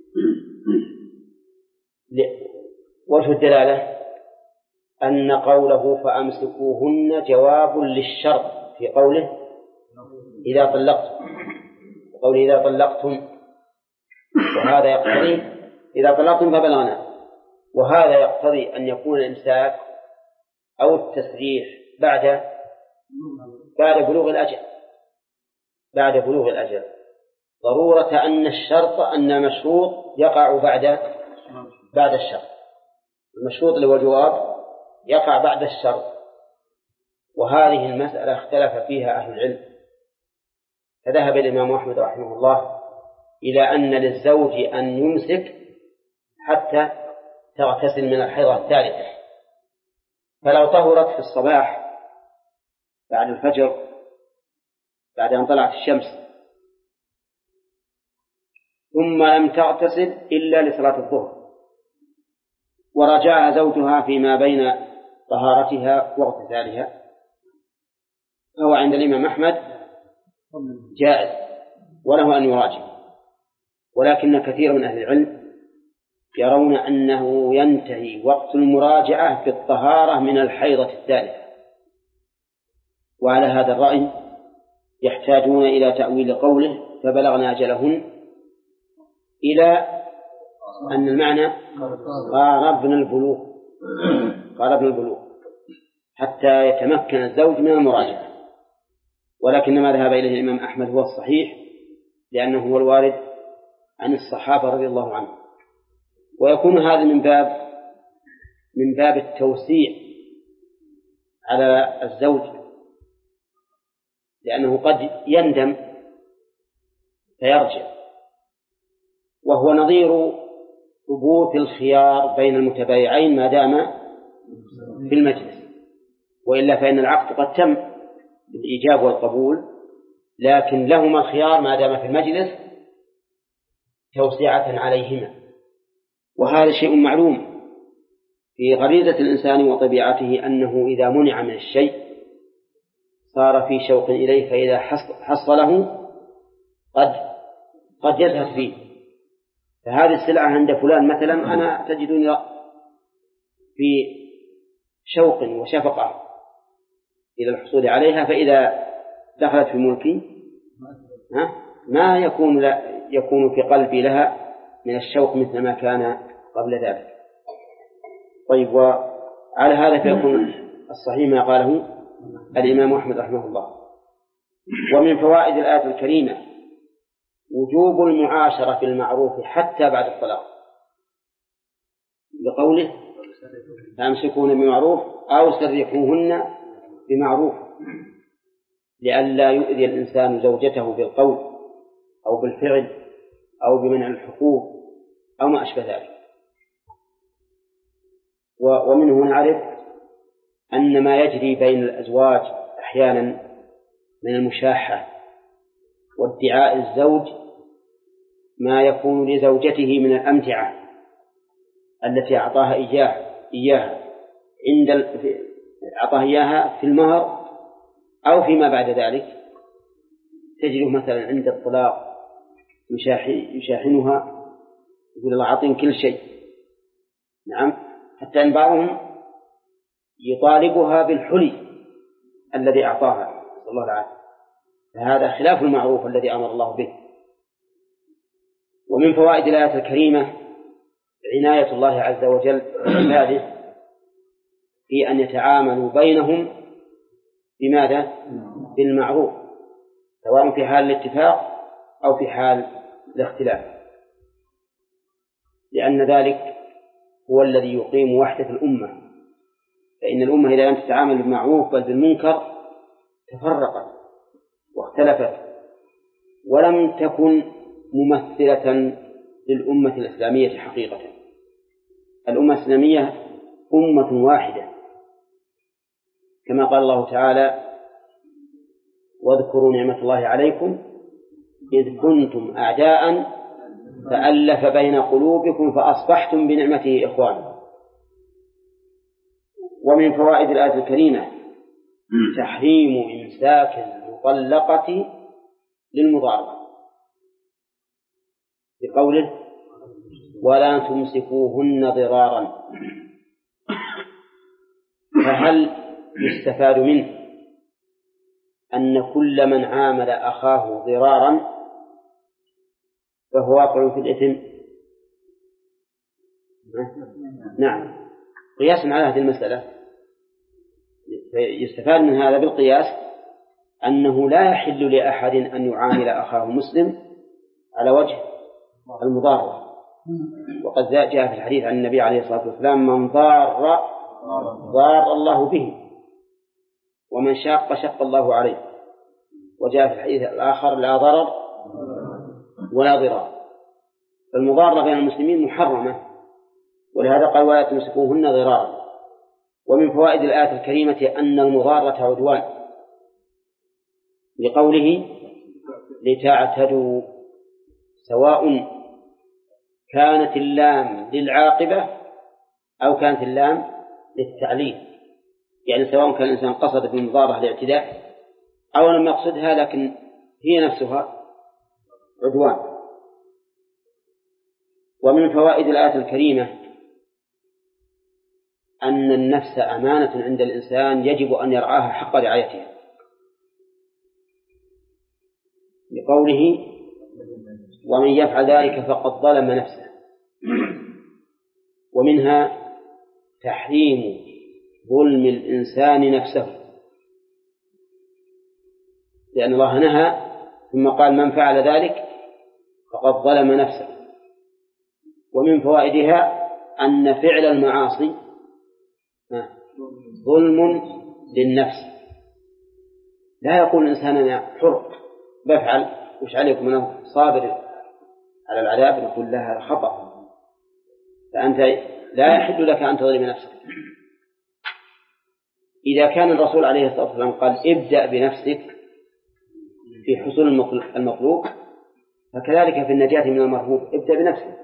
وجه الدلالة أن قوله فأمسكوهن جواب للشرط في قوله إذا طلقتم، وقوله إذا طلقتم، وهذا يقتضي إذا طلقتم فبلغنا، وهذا يقتضي أن يكون الإمساك أو التسريح بعد بعد بلوغ الأجل بعد بلوغ الأجل ضرورة أن الشرط أن المشروط يقع بعد بعد الشرط. المشروط اللي هو الجواب يقع بعد الشرط، وهذه المسألة اختلف فيها أهل العلم. فذهب الإمام أحمد رحمه الله إلى أن للزوج أن يمسك حتى تغتسل من الحيضة الثالثة، فلو طهرت في الصباح بعد الفجر بعد أن طلعت الشمس ثم لم تغتسل إلا لصلاة الظهر ورجعها زوجها فيما بين طهارتها واغتسالها، فهو عند الإمام أحمد جائز وله أن يراجع. ولكن كثير من أهل العلم يرون أنه ينتهي وقت المراجعة بالطهارة من الحيضة الثالثة، وعلى هذا الرأي يحتاجون إلى تأويل قوله فبلغنا أجلهن إلى أن المعنى قاربنا البلوغ قاربنا البلوغ حتى يتمكن الزوج من المراجعة. ولكن ما ذهب إليه الإمام أحمد هو الصحيح، لأنه هو الوارد عن الصحابة رضي الله عنهم. ويكون هذا من باب من باب التوسيع على الزوج، لأنه قد يندم فيرجع، وهو نظير ثبوت الخيار بين المتبايعين ما دام في المجلس، وإلا فإن العقد قد تم بالإيجاب والقبول، لكن لهما الخيار ما دام في المجلس توسعة عليهما. وهذا شيء معلوم في غريزة الإنسان وطبيعته، أنه إذا منع من الشيء صار في شوق إليه، فإذا حصله قد قد يزهد فيه. فهذه السلعة عند فلان مثلا أنا تجدني في شوق وشفقة إلى الحصول عليها، فإذا دخلت في ملكي ما يكون لا يكون في قلبي لها من الشوق مثل ما كان قبل ذلك. طيب، وعلى هذا فيكون الصحيح ما قاله الإمام أحمد رحمه الله. ومن فوائد الآية الكريمة وجوب المعاشرة بالمعروف حتى بعد الطلاق، بقوله فامسكون بمعروف أو سرحوهن بمعروف، لئلا يؤذي الإنسان زوجته بالقول أو بالفعل أو بمنع الحقوق أو ما أشبه ذلك. ومنه نعرف أن ما يجري بين الأزواج أحيانا من المشاحة وادعاء الزوج ما يكون لزوجته من الأمتعة التي أعطاها إياه إياها عند أعطاها إياها في المهر أو فيما بعد ذلك، تجد مثلا عند الطلاق يشاحنها، يقول الله أعطين كل شيء. نعم، حتى أن بعضهم يطالبها بالحلي الذي أعطاها، صلى الله عليه وسلم. فهذا خلاف المعروف الذي أمر الله به. ومن فوائد الآية الكريمة عناية الله عز وجل بعباده في أن يتعاملوا بينهم بماذا؟ بالمعروف، سواء في حال الاتفاق أو في حال الاختلاف، لأن ذلك هو الذي يقيم وحدة الأمة. فإن الأمة إذا لم تتعامل بالمعروف بل بالمنكر تفرقت واختلفت ولم تكن ممثلة للأمة الإسلامية حقيقة. الأمة الإسلامية أمة واحدة، كما قال الله تعالى واذكروا نعمة الله عليكم إذ كنتم أعداء فألف بين قلوبكم فأصبحتم بنعمته إخوانا. ومن فوائد الآية الكريمة تحريم إمساك المطلقة للمضاربة، بقوله ولا تمسكوهن ضرارا. فهل يستفاد منه أن كل من عامل أخاه ضرارا فهو واقع في الإثم؟ نعم، قياسا على هذه المسألة يستفاد من هذا بالقياس أنه لا يحل لأحد أن يعامل أخاه مسلم على وجه المضارة. وقد جاء في الحديث عن النبي عليه الصلاة والسلام من ضار ضار الله به ومن شاق شق الله عليه. وجاء في الحديث الآخر لا ضرر ولا ضرار. فالمضارة بين المسلمين محرمة، ولهذا قال ولا تمسكوهن ضرارا. ومن فوائد الآية الكريمة أن المضارة عدوان، لقوله لتعتدوا، سواء كانت اللام للعاقبة أو كانت اللام للتعليل، يعني سواء كان الإنسان قصد بالمضارة الاعتداء أو لم يقصدها لكن هي نفسها عدوان. ومن فوائد الآية الكريمة أن النفس أمانة عند الإنسان يجب أن يرعاها حق رعايتها، لقوله ومن يفعل ذلك فقد ظلم نفسه. ومنها تحريم ظلم الإنسان نفسه، لأن الله نهى ثم قال من فعل ذلك فقد ظلم نفسه. ومن فوائدها أن فعل المعاصي ظلم للنفس. لا يقول الإنسان أنا حر بفعل وش عليكم أنا صابر على العذاب، نقول لها خطأ، فأنت لا يحل لك أن تظلم نفسك. إذا كان الرسول عليه الصلاة والسلام قال ابدأ بنفسك في حصول المطلوب، فكذلك في النجاة من المرهوب ابدأ بنفسك.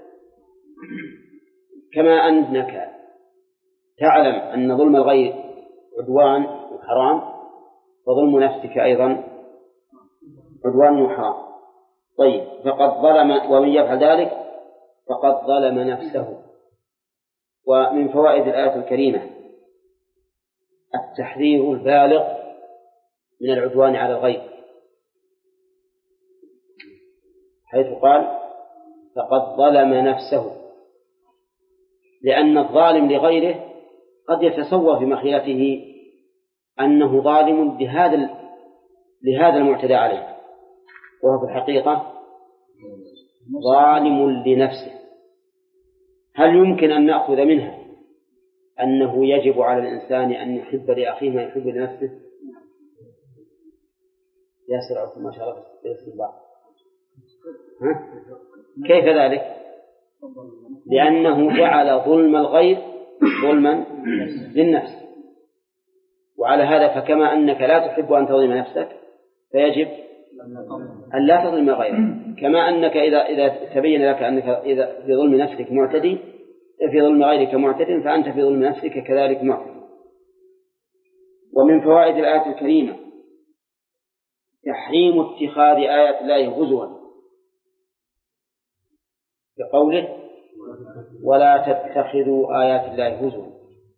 كما أنك تعلم أن ظلم الغير عدوان وحرام، فظلم نفسك أيضا عدوان وحرام. طيب، فقد ظلم ومن يفعل ذلك فقد ظلم نفسه. ومن فوائد الآية الكريمة التحذير البالغ من العدوان على الغير، حيث قال فقد ظلم نفسه. لأن الظالم لغيره قد يتصور في مخيلته أنه ظالم لهذا لهذا المعتدى عليه، وهو في الحقيقة ظالم لنفسه. هل يمكن أن نأخذ منها أنه يجب على الإنسان أن يحب لأخيه ما يحب لنفسه؟ ياسر ما شاء الله بالاستطلاع. ها؟ كيف ذلك؟ لأنه جعل ظلم الغير ظلما للنفس، وعلى هذا فكما أنك لا تحب أن تظلم نفسك فيجب أن لا تظلم غيرك، كما أنك إذا إذا تبين لك أنك إذا في ظلم نفسك معتدي في ظلم غيرك معتد فأنت في ظلم نفسك كذلك معتد. ومن فوائد الآية الكريمة تحريم اتخاذ آيات الله هزوا بقوله ولا تتخذوا آيات الله هزوا.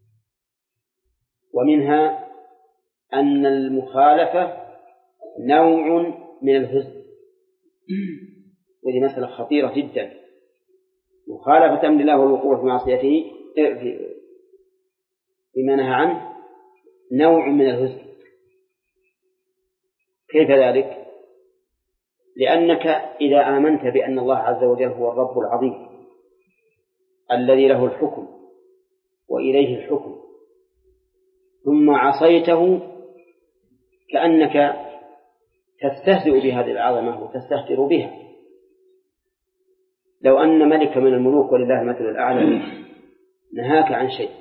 ومنها أن المخالفة نوع من الهزء، وهذه مسألة خطيرة جدا. مخالفة أمر الله والوقوع في معصيته فيما نهى عنه نوع من الهزء. كيف ذلك؟ لأنك إذا آمنت بأن الله عز وجل هو الرب العظيم الذي له الحكم وإليه الحكم ثم عصيته كأنك تستهزئ بهذه العظمة وتستهتر بها. لو أن ملك من الملوك ولله المثل الأعلى نهاك عن شيء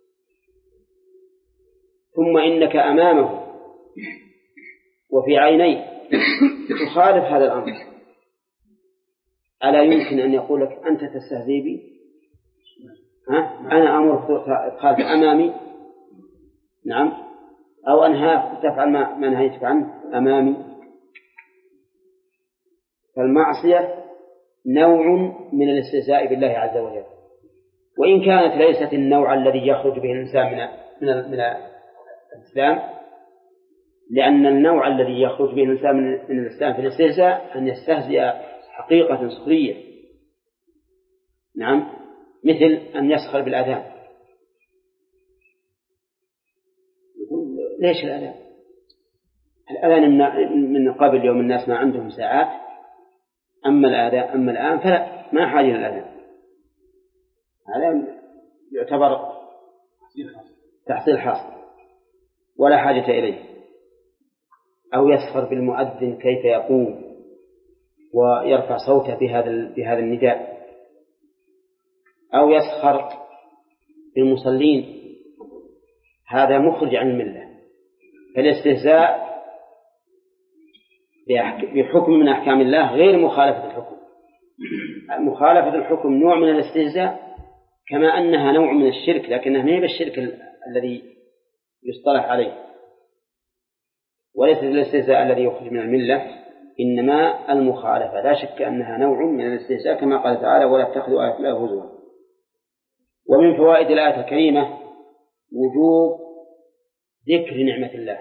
ثم إنك أمامه وفي عينيه تخالف هذا الأمر، ألا يمكن أن يقول لك أنت تستهزئ بي؟ ها؟ أنا أمرك تخالف أمامي، نعم، أو أنهاك تفعل ما, ما نهيتك عنه أمامي. فالمعصية نوع من الاستهزاء بالله عز وجل، وإن كانت ليست النوع الذي يخرج به الإنسان من من من الإسلام، لأن النوع الذي يخرج به الإنسان من الإسلام في الاستهزاء أن يستهزئ حقيقة سخرية، نعم، مثل أن يسخر بالأذان. ليش الأذان؟ الأذان من قبل يوم الناس ما عندهم ساعات، أما الآذان أما الآن فلا، ما حاجة للأذان. هذا يعتبر تحصيل حاصل ولا حاجة إليه. أو يسخر بالمؤذن كيف يقوم ويرفع صوته بهذا بهذا النداء، أو يسخر بالمصلين، هذا مخرج عن الملة. فالاستهزاء بحكم من أحكام الله غير مخالفة الحكم. مخالفة الحكم نوع من الاستهزاء كما أنها نوع من الشرك، لكنها ما هي بالشرك ال- الذي يصطلح عليه، وليس الاستهزاء الذي يخرج من الملة، إنما المخالفة. لا شك أنها نوع من الاستهزاء كما قال تعالى ولا تتخذوا آيات الله هزوا. ومن فوائد الآية الكريمة وجوب ذكر نعمة الله،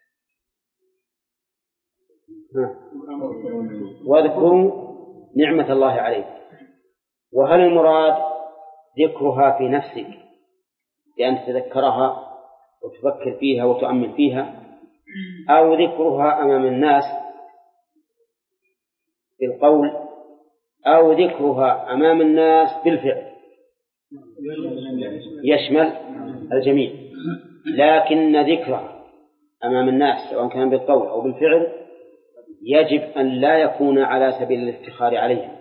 واذكروا نعمة الله عليك. وهل المراد ذكرها في نفسك بأن تتذكرها وتفكر فيها وتؤمن فيها، أو ذكرها أمام الناس بالقول، أو ذكرها أمام الناس بالفعل؟ يشمل الجميع، لكن ذكرها أمام الناس سواء كان بالقول أو بالفعل يجب أن لا يكون على سبيل الافتخار عليهم.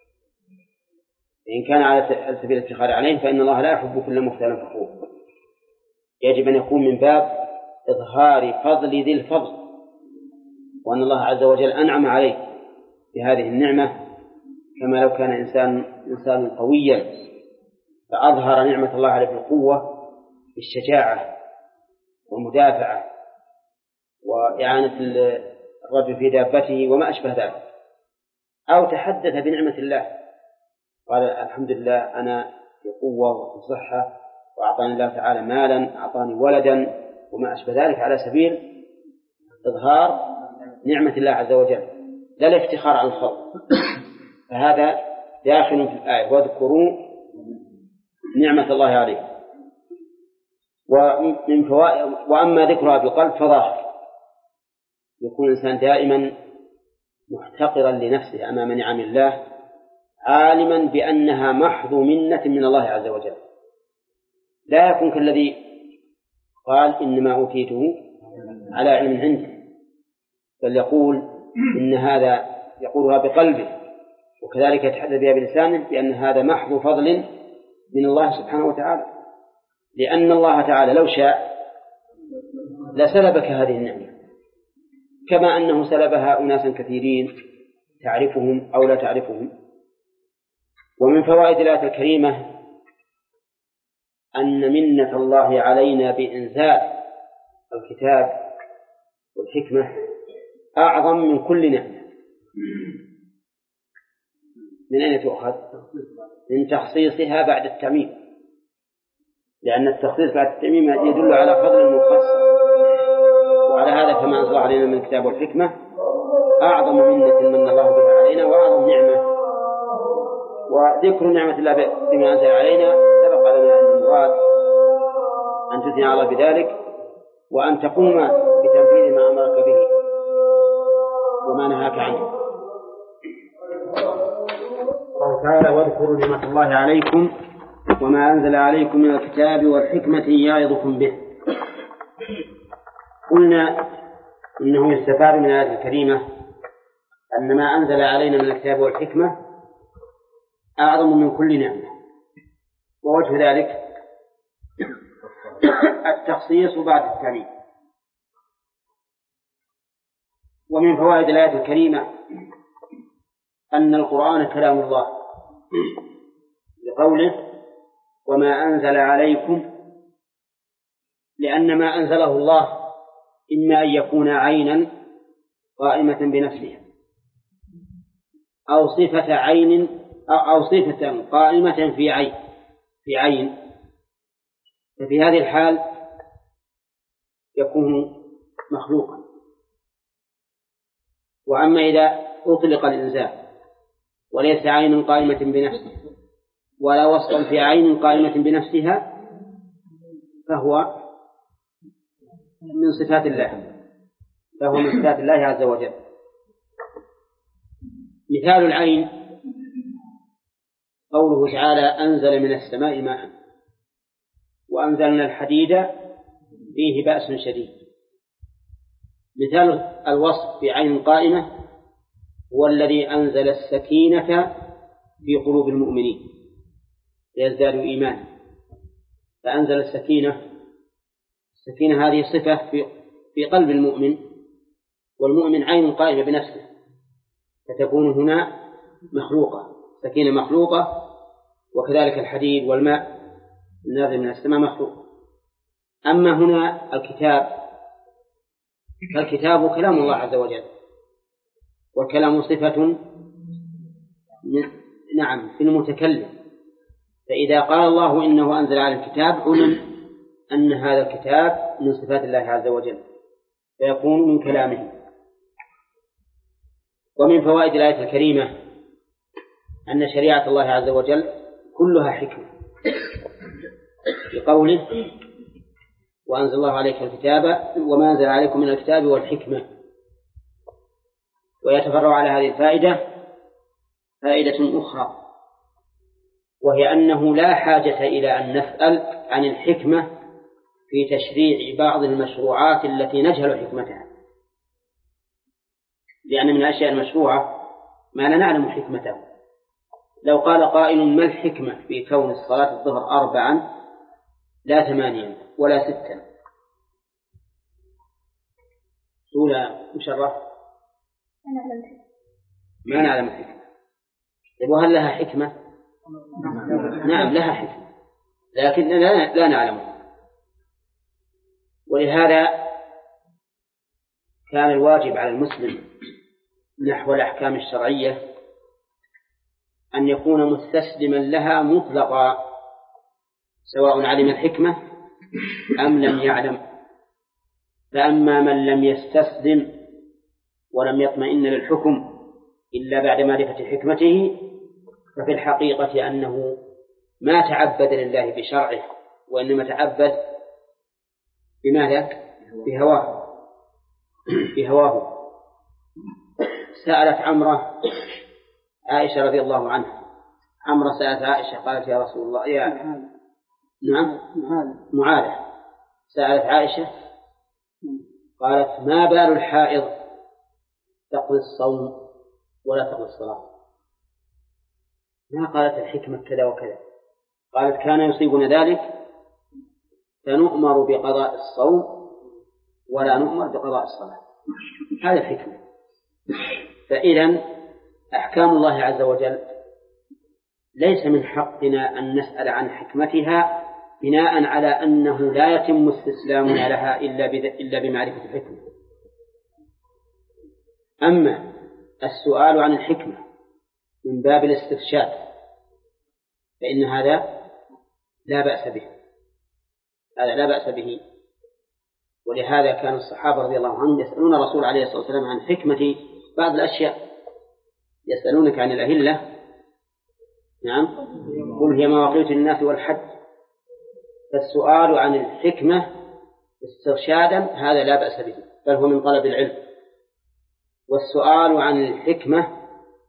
إن كان على سبيل الافتخار عليهم فإن الله لا يحب كل مختال فخور. يجب أن يكون من باب إظهار فضل ذي الفضل، وأن الله عز وجل أنعم عليه بهذه النعمة، كما لو كان إنسان إنسان قويا فأظهر نعمة الله عليه بالقوة بالشجاعة والمدافعة وإعانة الرجل في دابته وما أشبه ذلك، أو تحدث بنعمة الله قال الحمد لله أنا في قوة وفي صحة وأعطاني الله تعالى مالا أعطاني ولدا وما أشبه ذلك، على سبيل إظهار نعمة الله عز وجل لا الافتخار على الخلق. فهذا داخل في الآية واذكروا نعمة الله عليه. ومن فوائد وأما ذكرها بالقلب فظاهر، يكون الإنسان دائما محتقرا لنفسه أمام نعم الله، عالما بأنها محض منة من الله عز وجل، لا يكون كالذي قال إنما أوتيته على علم عندي، بل يقول إن هذا يقولها بقلبه، وكذلك يتحدث بها بلسانه بأن هذا محض فضل من الله سبحانه وتعالى، لأن الله تعالى لو شاء لسلبك هذه النعمة، كما أنه سلبها أناسا كثيرين تعرفهم أو لا تعرفهم. ومن فوائد الآية الكريمة أن منة الله علينا بإنزال الكتاب والحكمة أعظم من كل نعمة. من أين تؤخذ؟ من تخصيصها بعد التعميم، لأن التخصيص بعد التعميم يدل على فضل مخصص، وعلى هذا فما أنزل علينا من الكتاب والحكمة أعظم منة من الله بها علينا وأعظم نعمة. وذكر نعمة الله بما أنزل علينا سبق لنا أن المراد أن تثني على الله بذلك، وأن تقوم بتنفيذ ما أمرك به وما نهاك عنه. قال تعالى: واذكروا نعمة الله عليكم وما أنزل عليكم من الكتاب والحكمة يعظكم به. قلنا إنه يستفاد من الآية الكريمة أن ما أنزل علينا من الكتاب والحكمة أعظم من كل نعمة، ووجه ذلك التخصيص بعد التعميم. ومن فوائد الآية الكريمة أن القرآن كلام الله، لقوله: وما أنزل عليكم، لأن ما أنزله الله إما أن يكون عينا قائمة بنفسها، أو صفة عين أو صفة قائمة في عين في عين ففي هذه الحال يكون مخلوقا. وأما إذا أطلق الإنزال وليس عين قائمة بنفسه ولا وصفا في عين قائمة بنفسها فهو من صفات الله فهو من صفات الله عز وجل. مثال العين قوله تعالى: أنزل من السماء ماء وأنزلنا الحديد فيه بأس شديد. مثال الوصف في عين قائمة هو الذي أنزل السكينة في قلوب المؤمنين ليزدادوا إيمانا، فأنزل السكينة. السكينة هذه صفة في في قلب المؤمن، والمؤمن عين قائمة بنفسه، فتكون هنا مخلوقة، سكينة مخلوقة. وكذلك الحديد والماء النازل من السماء مخلوق. أما هنا الكتاب، فالكتاب كلام الله عز وجل، والكلام صفة نعم في المتكلم، فإذا قال الله إنه أنزل على الكتاب علم أن هذا الكتاب من صفات الله عز وجل فيكون من كلامه. ومن فوائد الآية الكريمة أن شريعة الله عز وجل كلها حكمة، بقوله: وأنزل الله عليك الكتاب وما أنزل عليكم من الكتاب والحكمة. ويتفرع على هذه الفائدة فائدة أخرى، وهي أنه لا حاجة إلى أن نسأل عن الحكمة في تشريع بعض المشروعات التي نجهل حكمتها، لأن من الأشياء المشروعة ما لا نعلم حكمته. لو قال قائل: ما الحكمة في كون الصلاة الظهر أربعا لا ثمانيا ولا ستا؟ سؤال مشرف ما نعلم الحكمة. وهل لها حكمة؟ نعم لها حكمة، لكن لا, لا نعلمها. ولهذا كان الواجب على المسلم نحو الأحكام الشرعية أن يكون مستسلما لها مطلقا، سواء علم الحكمة أم لم يعلم. فأما من لم يستسلم ولم يطمئن للحكم إلا بعد معرفة حكمته ففي الحقيقة أنه ما تعبد لله بشرعه وإنما تعبد بماذا؟ بهواه بهواه سألت عمرة عائشة رضي الله عنها. عمرة سألت عائشة قالت يا رسول الله يا نعم معاذة سألت عائشة قالت ما بال الحائض تقضي الصوم ولا تقضي الصلاة؟ ما قالت الحكمة كذا وكذا، قالت كان يصيبنا ذلك فنؤمر بقضاء الصوم ولا نؤمر بقضاء الصلاة. هذا الحكمة. فإذا أحكام الله عز وجل ليس من حقنا أن نسأل عن حكمتها بناء على أنه لا يتم استسلامنا لها إلا بمعرفة الحكمة. أما السؤال عن الحكمة من باب الاسترشاد فإن هذا لا بأس به، هذا لا بأس به. ولهذا كان الصحابة رضي الله عنهم يسألون الرسول عليه الصلاة والسلام عن حكمة بعض الأشياء. يسألونك عن الأهلة نعم قل هي مواقيت للناس والحج. فالسؤال عن الحكمة استرشادا هذا لا بأس به، بل هو من طلب العلم. والسؤال عن الحكمة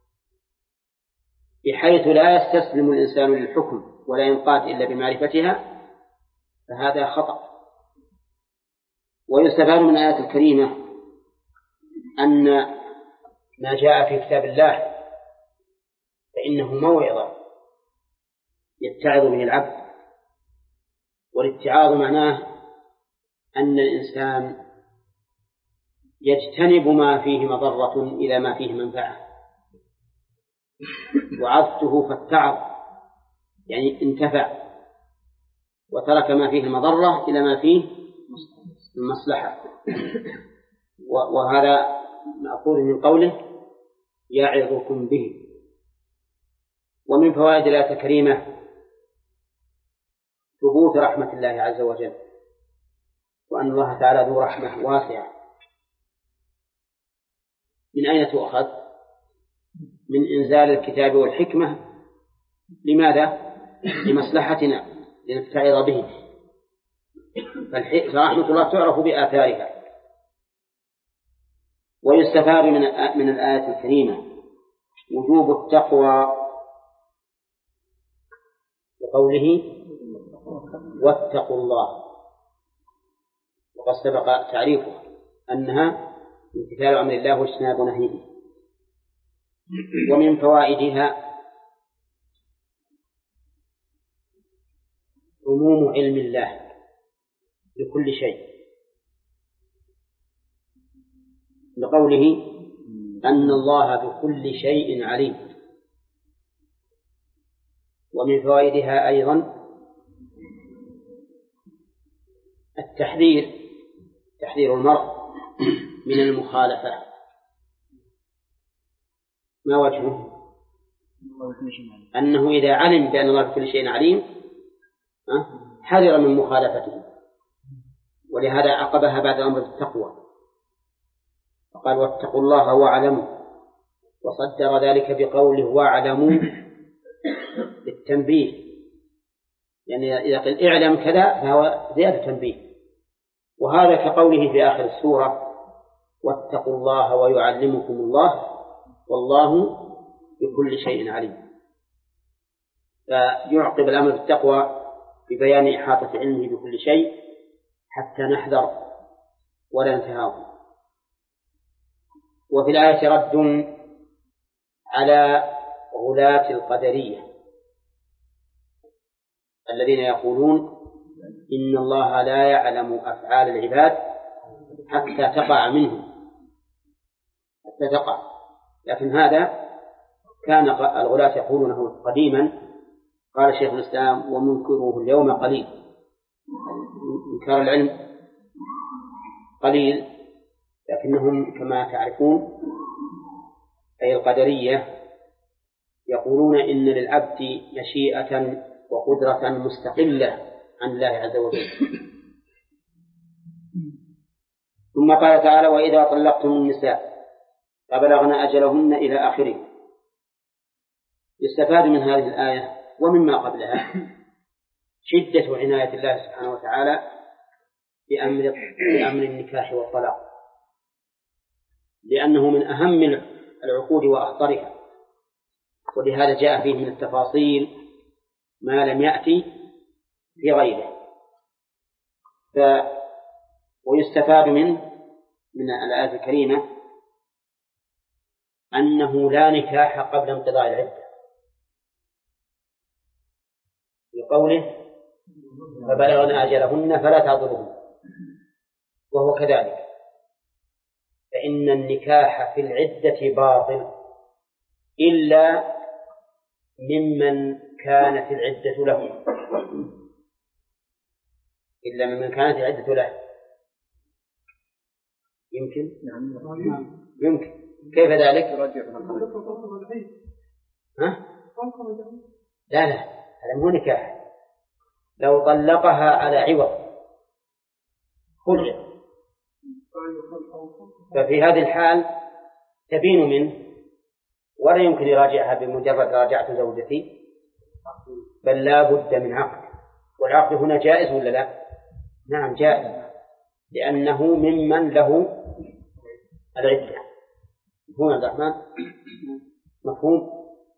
بحيث لا يستسلم الإنسان للحكم ولا ينقاد إلا بمعرفتها فهذا خطأ. ويستفاد من الآيات الكريمة أن ما جاء في كتاب الله فإنه موعظة يتعظ به العبد. والاتعاظ معناه أن الإنسان يجتنب ما فيه مضرة إلى ما فيه منفعة. وعظته فاتعظ يعني انتفع وترك ما فيه المضرة إلى ما فيه المصلحة. وهذا مأخوذ من قوله يعظكم به. ومن فوائد الآية الكريمة ثبوت رحمة الله عز وجل، وأن الله تعالى ذو رحمة واسعة. من أين تؤخذ؟ من إنزال الكتاب والحكمة. لماذا؟ لمصلحتنا لنتعظ به. فرحمة الله تعرف بآثارها. ويستفاد من من الآية الكريمة وجوب التقوى وقوله واتقوا الله، وقد سبق تعريفه أنها امتثال أمر الله واجتناب نهيه. ومن فوائدها عموم علم الله بكل شيء، لقوله أن الله بكل شيء عليم. ومن فوائدها أيضا التحذير، تحذير المرء من المخالفة. ما وجهه؟ أنه إذا علم بأن الله بكل شيء عليم حذر من مخالفته. ولهذا عقبها بعد الأمر بالتقوى فقال واتقوا الله واعلموا، وصدر ذلك بقوله واعلموا بالتنبيه، يعني إذا قل اعلم كذا فهو زيادة تنبيه. وهذا كقوله في آخر السورة واتقوا الله ويعلمكم الله والله بكل شيء عليم. فيعقب الأمر بالتقوى ببيان إحاطة علمه بكل شيء حتى نحذر ولا نتهاون. وفي الآية رد على غلاة القدرية الذين يقولون إن الله لا يعلم أفعال العباد حتى تقع منه حتى تقع. لكن هذا كان الغلاة يقولونه قديما. قال شيخ الإسلام ومنكره اليوم قليل. إنكار العلم قليل، لكنهم كما تعرفون أي القدرية يقولون إن للعبد مشيئة وقدرة مستقلة عن الله عز وجل. ثم قال تعالى وإذا طلقتم النساء فبلغن أجلهن إلى آخره. يستفاد من هذه الآية ومما قبلها شدة عناية الله سبحانه وتعالى بأمر, بأمر النكاح والطلاق، لأنه من أهم العقود وأخطرها، ولهذا جاء فيه من التفاصيل ما لم يأتي في غيره. ف... ويستفاد منه من الآية الكريمة أنه لا نكاح قبل انقضاء العدة، لقوله فبلغن أجلهن فلا تعضلوهن، وهو كذلك، فإن النكاح في العدة باطل إلا ممن كانت العدة له، إلا ممن كانت العدة له. يمكن؟ يمكن. كيف ذلك؟ ها؟ لا لا، هذا مو نكاح. لو طلقها على عوض خلع، ففي هذه الحال تبين منه ولا يمكن يراجعها بمجرد راجعت زوجتي، بل لا بد من عقد، والعقد هنا جائز ولا لا؟ نعم جائز، لأنه ممن له العدة. مفهوم عبد الرحمن؟ مفهوم؟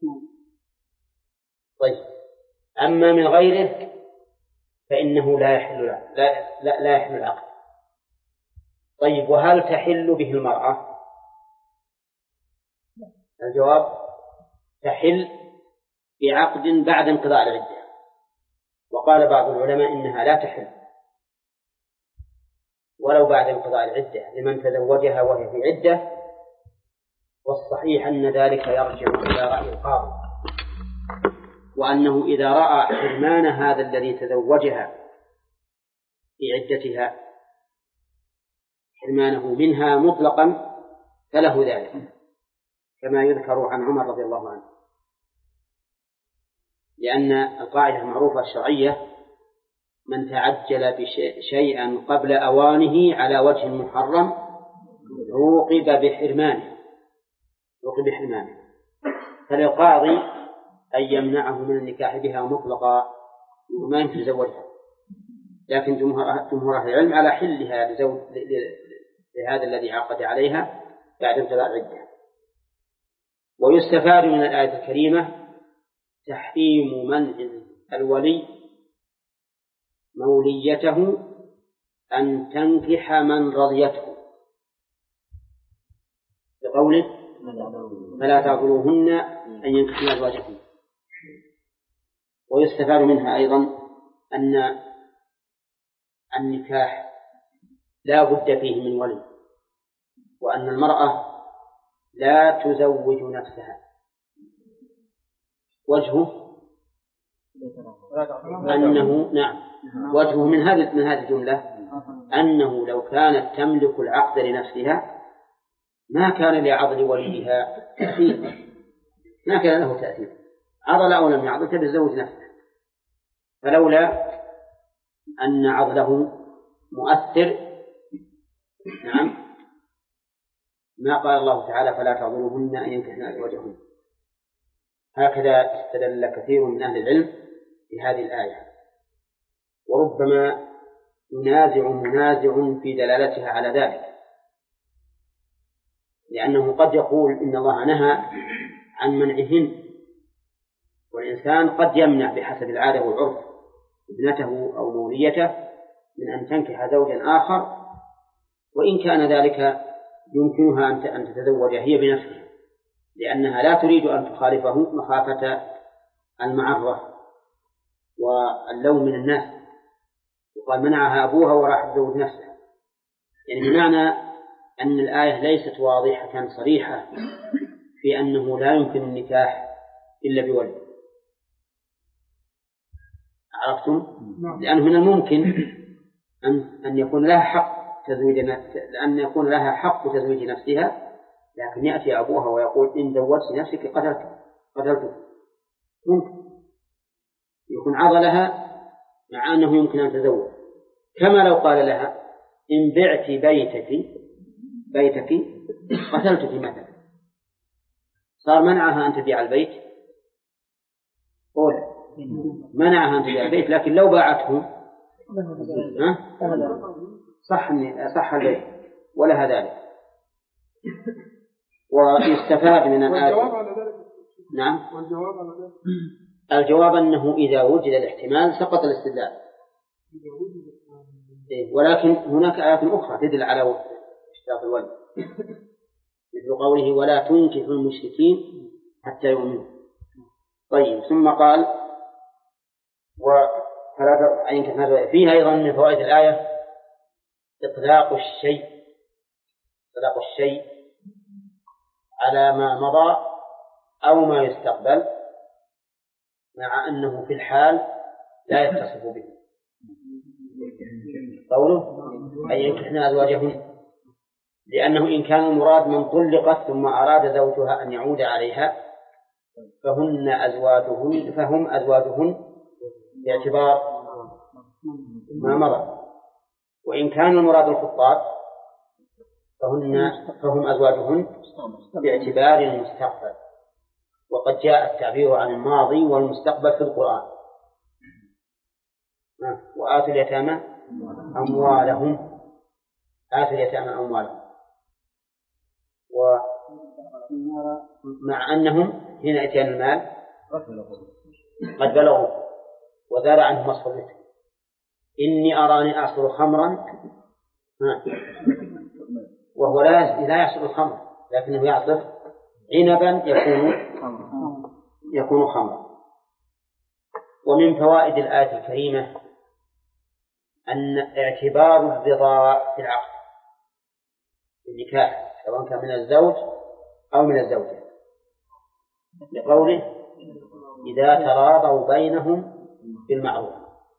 طيب، أما من غيره فإنه لا يحل لا لا, لا يحل العقد. طيب، وهل تحل به المرأة؟ الجواب تحل بعقد بعد انقضاء العدة، وقال بعض العلماء إنها لا تحل ولو بعد انقضاء العدة لمن تزوجها وهي في عدة، والصحيح أن ذلك يرجع إلى رأي القاضي، وأنه إذا رأى حرمان هذا الذي تزوجها في عدتها حرمانه منها مطلقا فله ذلك، كما يذكر عن عمر رضي الله عنه، لأن القاعدة المعروفة الشرعية من تعجل بشيئا قبل أوانه على وجه محرم عوقب بحرمانه عوقب بحرمانه فللقاضي أن يمنعه من النكاح بها مطلقا وما يمكن يتزوجها، لكن جمهور أهل العلم على حلها لزوج لهذا الذي عقد عليها بعد انقضاء العدة. ويستفاد من الآية الكريمة تحريم منع الولي موليته أن تنكح من رضيته، بقوله فلا تعضلوهن أن ينكحن أزواجهن. ويستفاد منها أيضا أن النكاح لا بد فيه من ولي، وأن المرأة لا تزوج نفسها. وجهه أنه نعم وجهه من هذه من هذه الجملة أنه لو كانت تملك العقد لنفسها ما كان لعضل وليها تأثير، ما كان له تأثير، عضل أو لم يعضل تتزوج نفسه، فلولا أن عضله مؤثر نعم ما قال الله تعالى فلا تعضلوهن أن ينكحن أزواجهن. هكذا استدل كثير من أهل العلم بهذه الآية، وربما ينازع منازع في دلالتها على ذلك، لأنه قد يقول إن الله نهى عن منعهن، والإنسان قد يمنع بحسب العادة والعرف ابنته أو موليته من أن تنكح زوجا آخر، وإن كان ذلك يمكنها أن تتزوج هي بنفسها، لأنها لا تريد أن تخالفه مخافة المعرة واللوم من الناس، وقال منعها أبوها وراح تزوج نفسها. يعني بمعنى أن الآية ليست واضحة صريحة في أنه لا يمكن النكاح إلا بولي. عرفتم؟ لأنه من الممكن أن أن يكون لها حق تزويج لأن يكون لها حق تزويج نفسها، لكن يأتي أبوها ويقول إن زوجت نفسك قتلت قتلته، ممكن يكون عضلها مع أنه يمكن أن تزوج، كما لو قال لها إن بعت بيتك بيتك قتلتك مثلا، صار منعها أن تبيع البيت أولى، منعها أن تبيع البيت، لكن لو باعته صح صح البيت ولها ذلك. ويستفاد من الآية. نعم. والجواب على ذلك الجواب أنه إذا وجد الاحتمال سقط الاستدلال، ولكن هناك آيات أخرى تدل على اشتراط الولد، مثل قوله ولا تنكحوا المشركين حتى يؤمنوا. طيب، ثم قال وثلاثة عين كثيرة. فيها أيضا من فوائد الآية إطلاق الشيء إطلاق الشيء على ما مضى أو ما يستقبل، مع أنه في الحال لا يتصف به. قوله أي ينكحن أزواجهن، لأنه إن كان المراد من طلقت ثم أراد زوجها أن يعود عليها فهن أزواجهن فهم أزواجهن باعتبار ما مضى، وإن كان المراد الخطاب فهن فهم أزواجهن باعتبار المستقبل. وقد جاء التعبير عن الماضي والمستقبل في القرآن. وآتوا اليتامى أموالهم آتوا اليتامى أموالهم، ومع أنهم هنا إتيان المال قد بلغوا وزال عنهم مصر الرزق. إني أراني أعصر خمرا وهو لا لا يعصر الخمر لكنه يعصر عنبا يكون يكون خمرا. ومن فوائد الآية الكريمة أن اعتبار الرضا في العقد في النكاح سواء كان من الزوج أو من الزوجة، لقوله إذا تراضوا بينهم بالمعروف.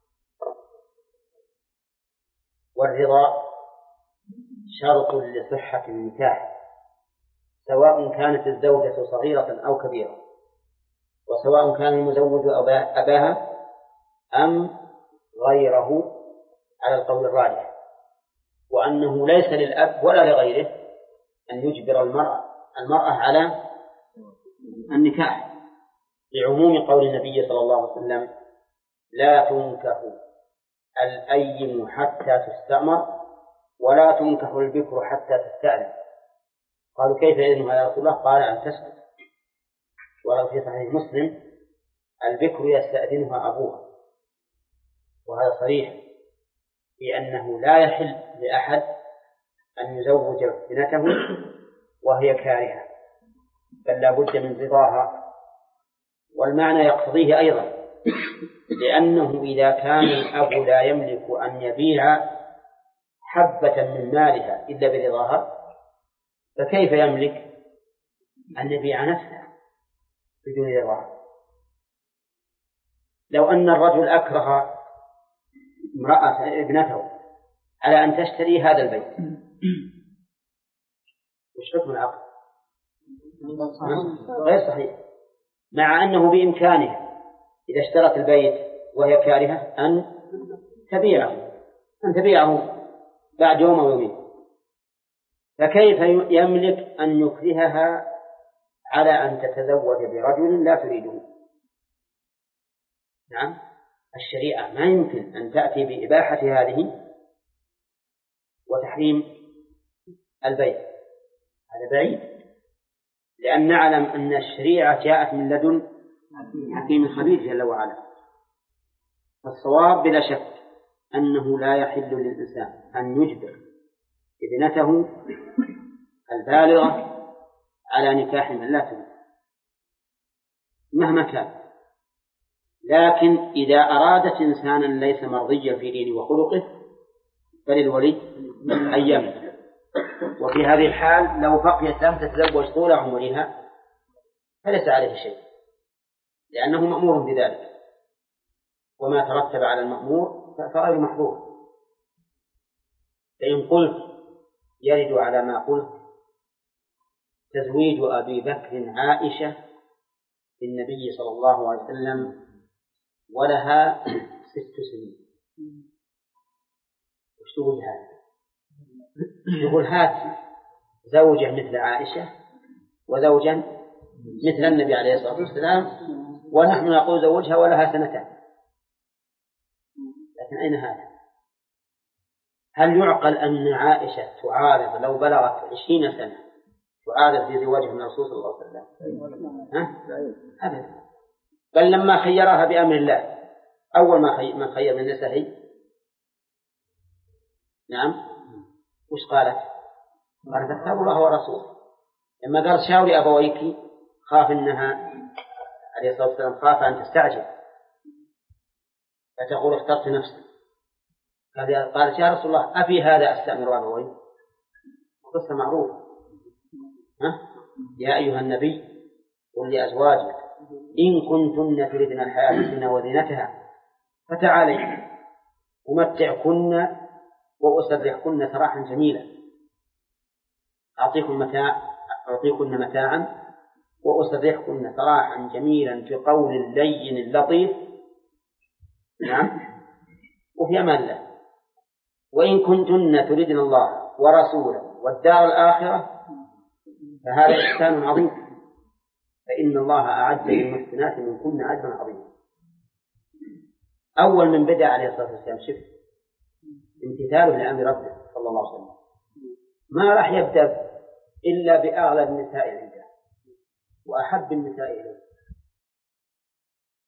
والرضا شرط لصحة النكاح سواء كانت الزوجة صغيرة أو كبيرة، وسواء كان المزوج أباها أم غيره على القول الراجح، وأنه ليس للأب ولا لغيره أن يجبر المرأة المرأة على النكاح، لعموم قول النبي صلى الله عليه وسلم لا تنكح الأيم حتى تستأمر ولا تنكح البكر حتى تستأذن. قالوا كيف إذنها يا رسول الله؟ قال أن تسكت. وفي صحيح مسلم البكر يستأذنها أبوها، وهذا صريح في أنه لا يحل لأحد أن يزوج ابنته وهي كارهة، بل لا بد من رضاها. والمعنى يقتضيه أيضا، لأنه إذا كان الأب لا يملك أن يبيع حبة من مالها إلا برضاها فكيف يملك أن يبيع نفسه بدون رضاها؟ لو أن الرجل أكره امرأة ابنته على أن تشتري هذا البيت، وش حكم العقد؟ غير صحيح، مع أنه بإمكانه إذا اشترت البيت وهي كارهة أن تبيعه أن تبيعه بعد يوم أو يومين، فكيف يملك أن يكرهها على أن تتزوج برجل لا تريده؟ نعم، الشريعة ما يمكن أن تأتي بإباحة هذه وتحريم البيع، هذا بعيد، لأن نعلم أن الشريعة جاءت من لدن حكيم خبير جل وعلا. فالصواب بلا شك أنه لا يحل للإنسان أن يجبر ابنته البالغة على نكاح من لا تريد مهما كان، لكن إذا أرادت إنسانا ليس مرضيا في دينه وخلقه فللولي أن يمنع. وفي هذه الحال لو بقيت لم تتزوج طول عمرها فليس عليه شيء، لأنه مأمور بذلك، وما ترتب على المأمور فغير محظور. فإن قلت يرد على ما قلت تزويج أبي بكر عائشة للنبي صلى الله عليه وسلم ولها ست سنين، وش تقول هذا؟ يقول هات زوجة مثل عائشة وزوجا مثل النبي عليه الصلاة والسلام ونحن نقول زوجها ولها سنتان، لكن أين هذا؟ هل يعقل أن عائشة تعارض لو بلغت عشرين سنة تعارض في زواجها من الرسول صلى الله عليه وسلم؟ ها؟ أبدا. بل لما خيرها بأمر الله أول ما خير من خير من نسائه نعم وش قالت؟ قالت اختار الله ورسوله. لما قال شاوري أبويك خاف أنها عليه الصلاة والسلام خاف أن تستعجل فتقول اخترت نفسي، قالت يا رسول الله أفي هذا أستأمر أبوي؟ قصة معروفة. ها؟ يا أيها النبي قل لأزواجك إن كنتن تردن الحياة الدنيا وزينتها فتعالين أمتعكن وأسرحكن سراحا جميلا، أعطيكم متاع أعطيكن متاعا وأسرحكن سراحا جميلا في قول لين لطيف نعم وفي أمان الله. وإن كنتن تردن الله ورسوله والدار الآخرة فهذا إحسان عظيم، فإن الله أعد للمحسنات منكن أجرا عظيما. أول من بدأ عليه الصلاة والسلام شف امتثاله لأمر ربه صلى الله عليه وسلم، ما راح يبدأ إلا بأغلى النساء عنده وأحب النساء إليه